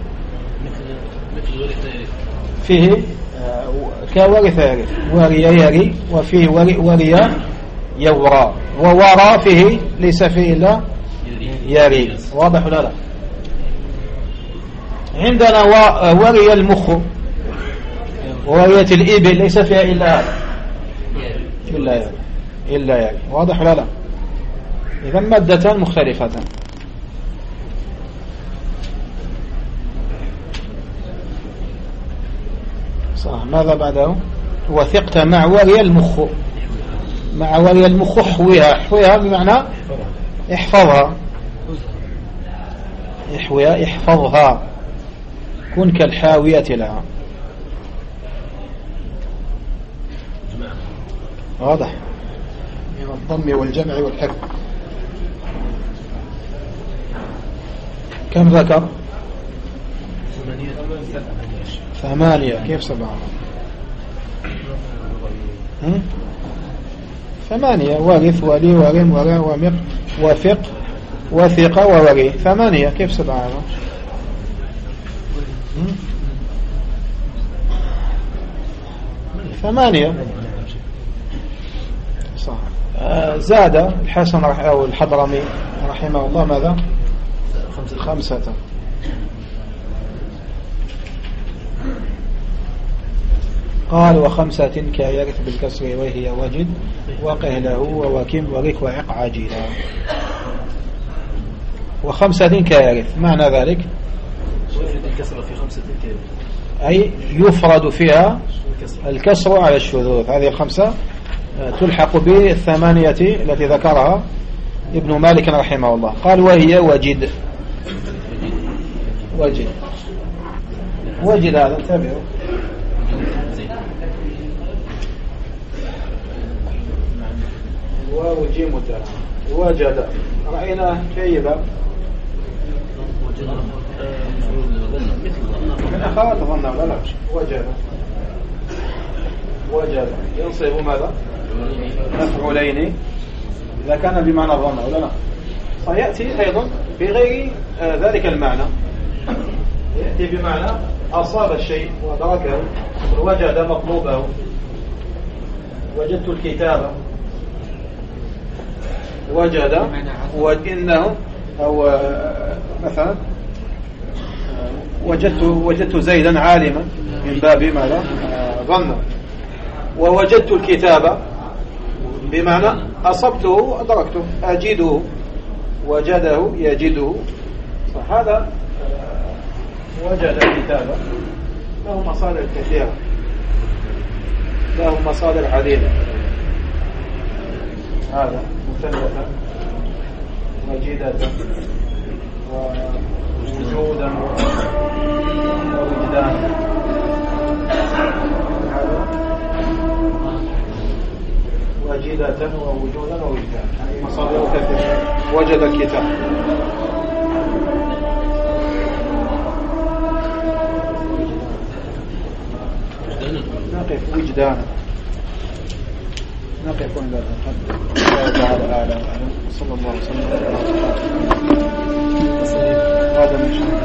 فيه كورث يرث وري يري وفيه وري يورى وورى فيه ليس فيه إلا يري واضح ولا لا. عندنا وري المخ ورية الإبل ليس فيها إلا يري واضح ولا لا. إذا مادتان مختلفتان. صح. ماذا بعده وثقت مع وري المخ حويها بمعنى احفظها كن كالحاوية لها واضح من الضم والجمع والحفظ. كم ذكر 8 كيف 7 8 وارث ولي ورم ورا ومق وثق وثق ووري 8 كيف 7 8 صح. زاد الحسن أو الحضرمي رحمه الله ماذا 5 قال و5 كيرث بالكسر وهي وجد وقهله ووكم ورك وعق عاجلا. و5 كيرث معنى ذلك الكسر في 5 كيرث أي يفرد فيها الكسر على الشذوذ. هذه 5 تلحق ب8 التي ذكرها ابن مالك رحمه الله. قال وهي وجد هذا انتبهوا وجيم الدال وجد رأينا كيبا من أخوات ظن ولا لا وجد وجد ينصب ماذا؟ مفعولين إذا كان بمعنى الظن ولا لا؟ سيأتي أيضا بغير ذلك المعنى، يأتي بمعنى أصاب الشيء ودركه ووجد مطلوبه. وجدت الكتابة، وجد وإنه، أو مثلا وجدت زيدا عالما من باب ماذا؟ ظن. ووجدت الكتابة بمعنى أصبته وأدركته، أجده، وجده يجده. فهذا وجد الكتابة له مصادر كثيرة، له مصادر عديدة. هذا مثلثا وجدة ووجودا ووجدانا. وجدة ووجودا ووجدانا مصادر كثيرة. وجد الكتاب. نقف وجدانا، نقف عند الله تعالى أعلم. صلى الله عليه وسلم. هذا من شاء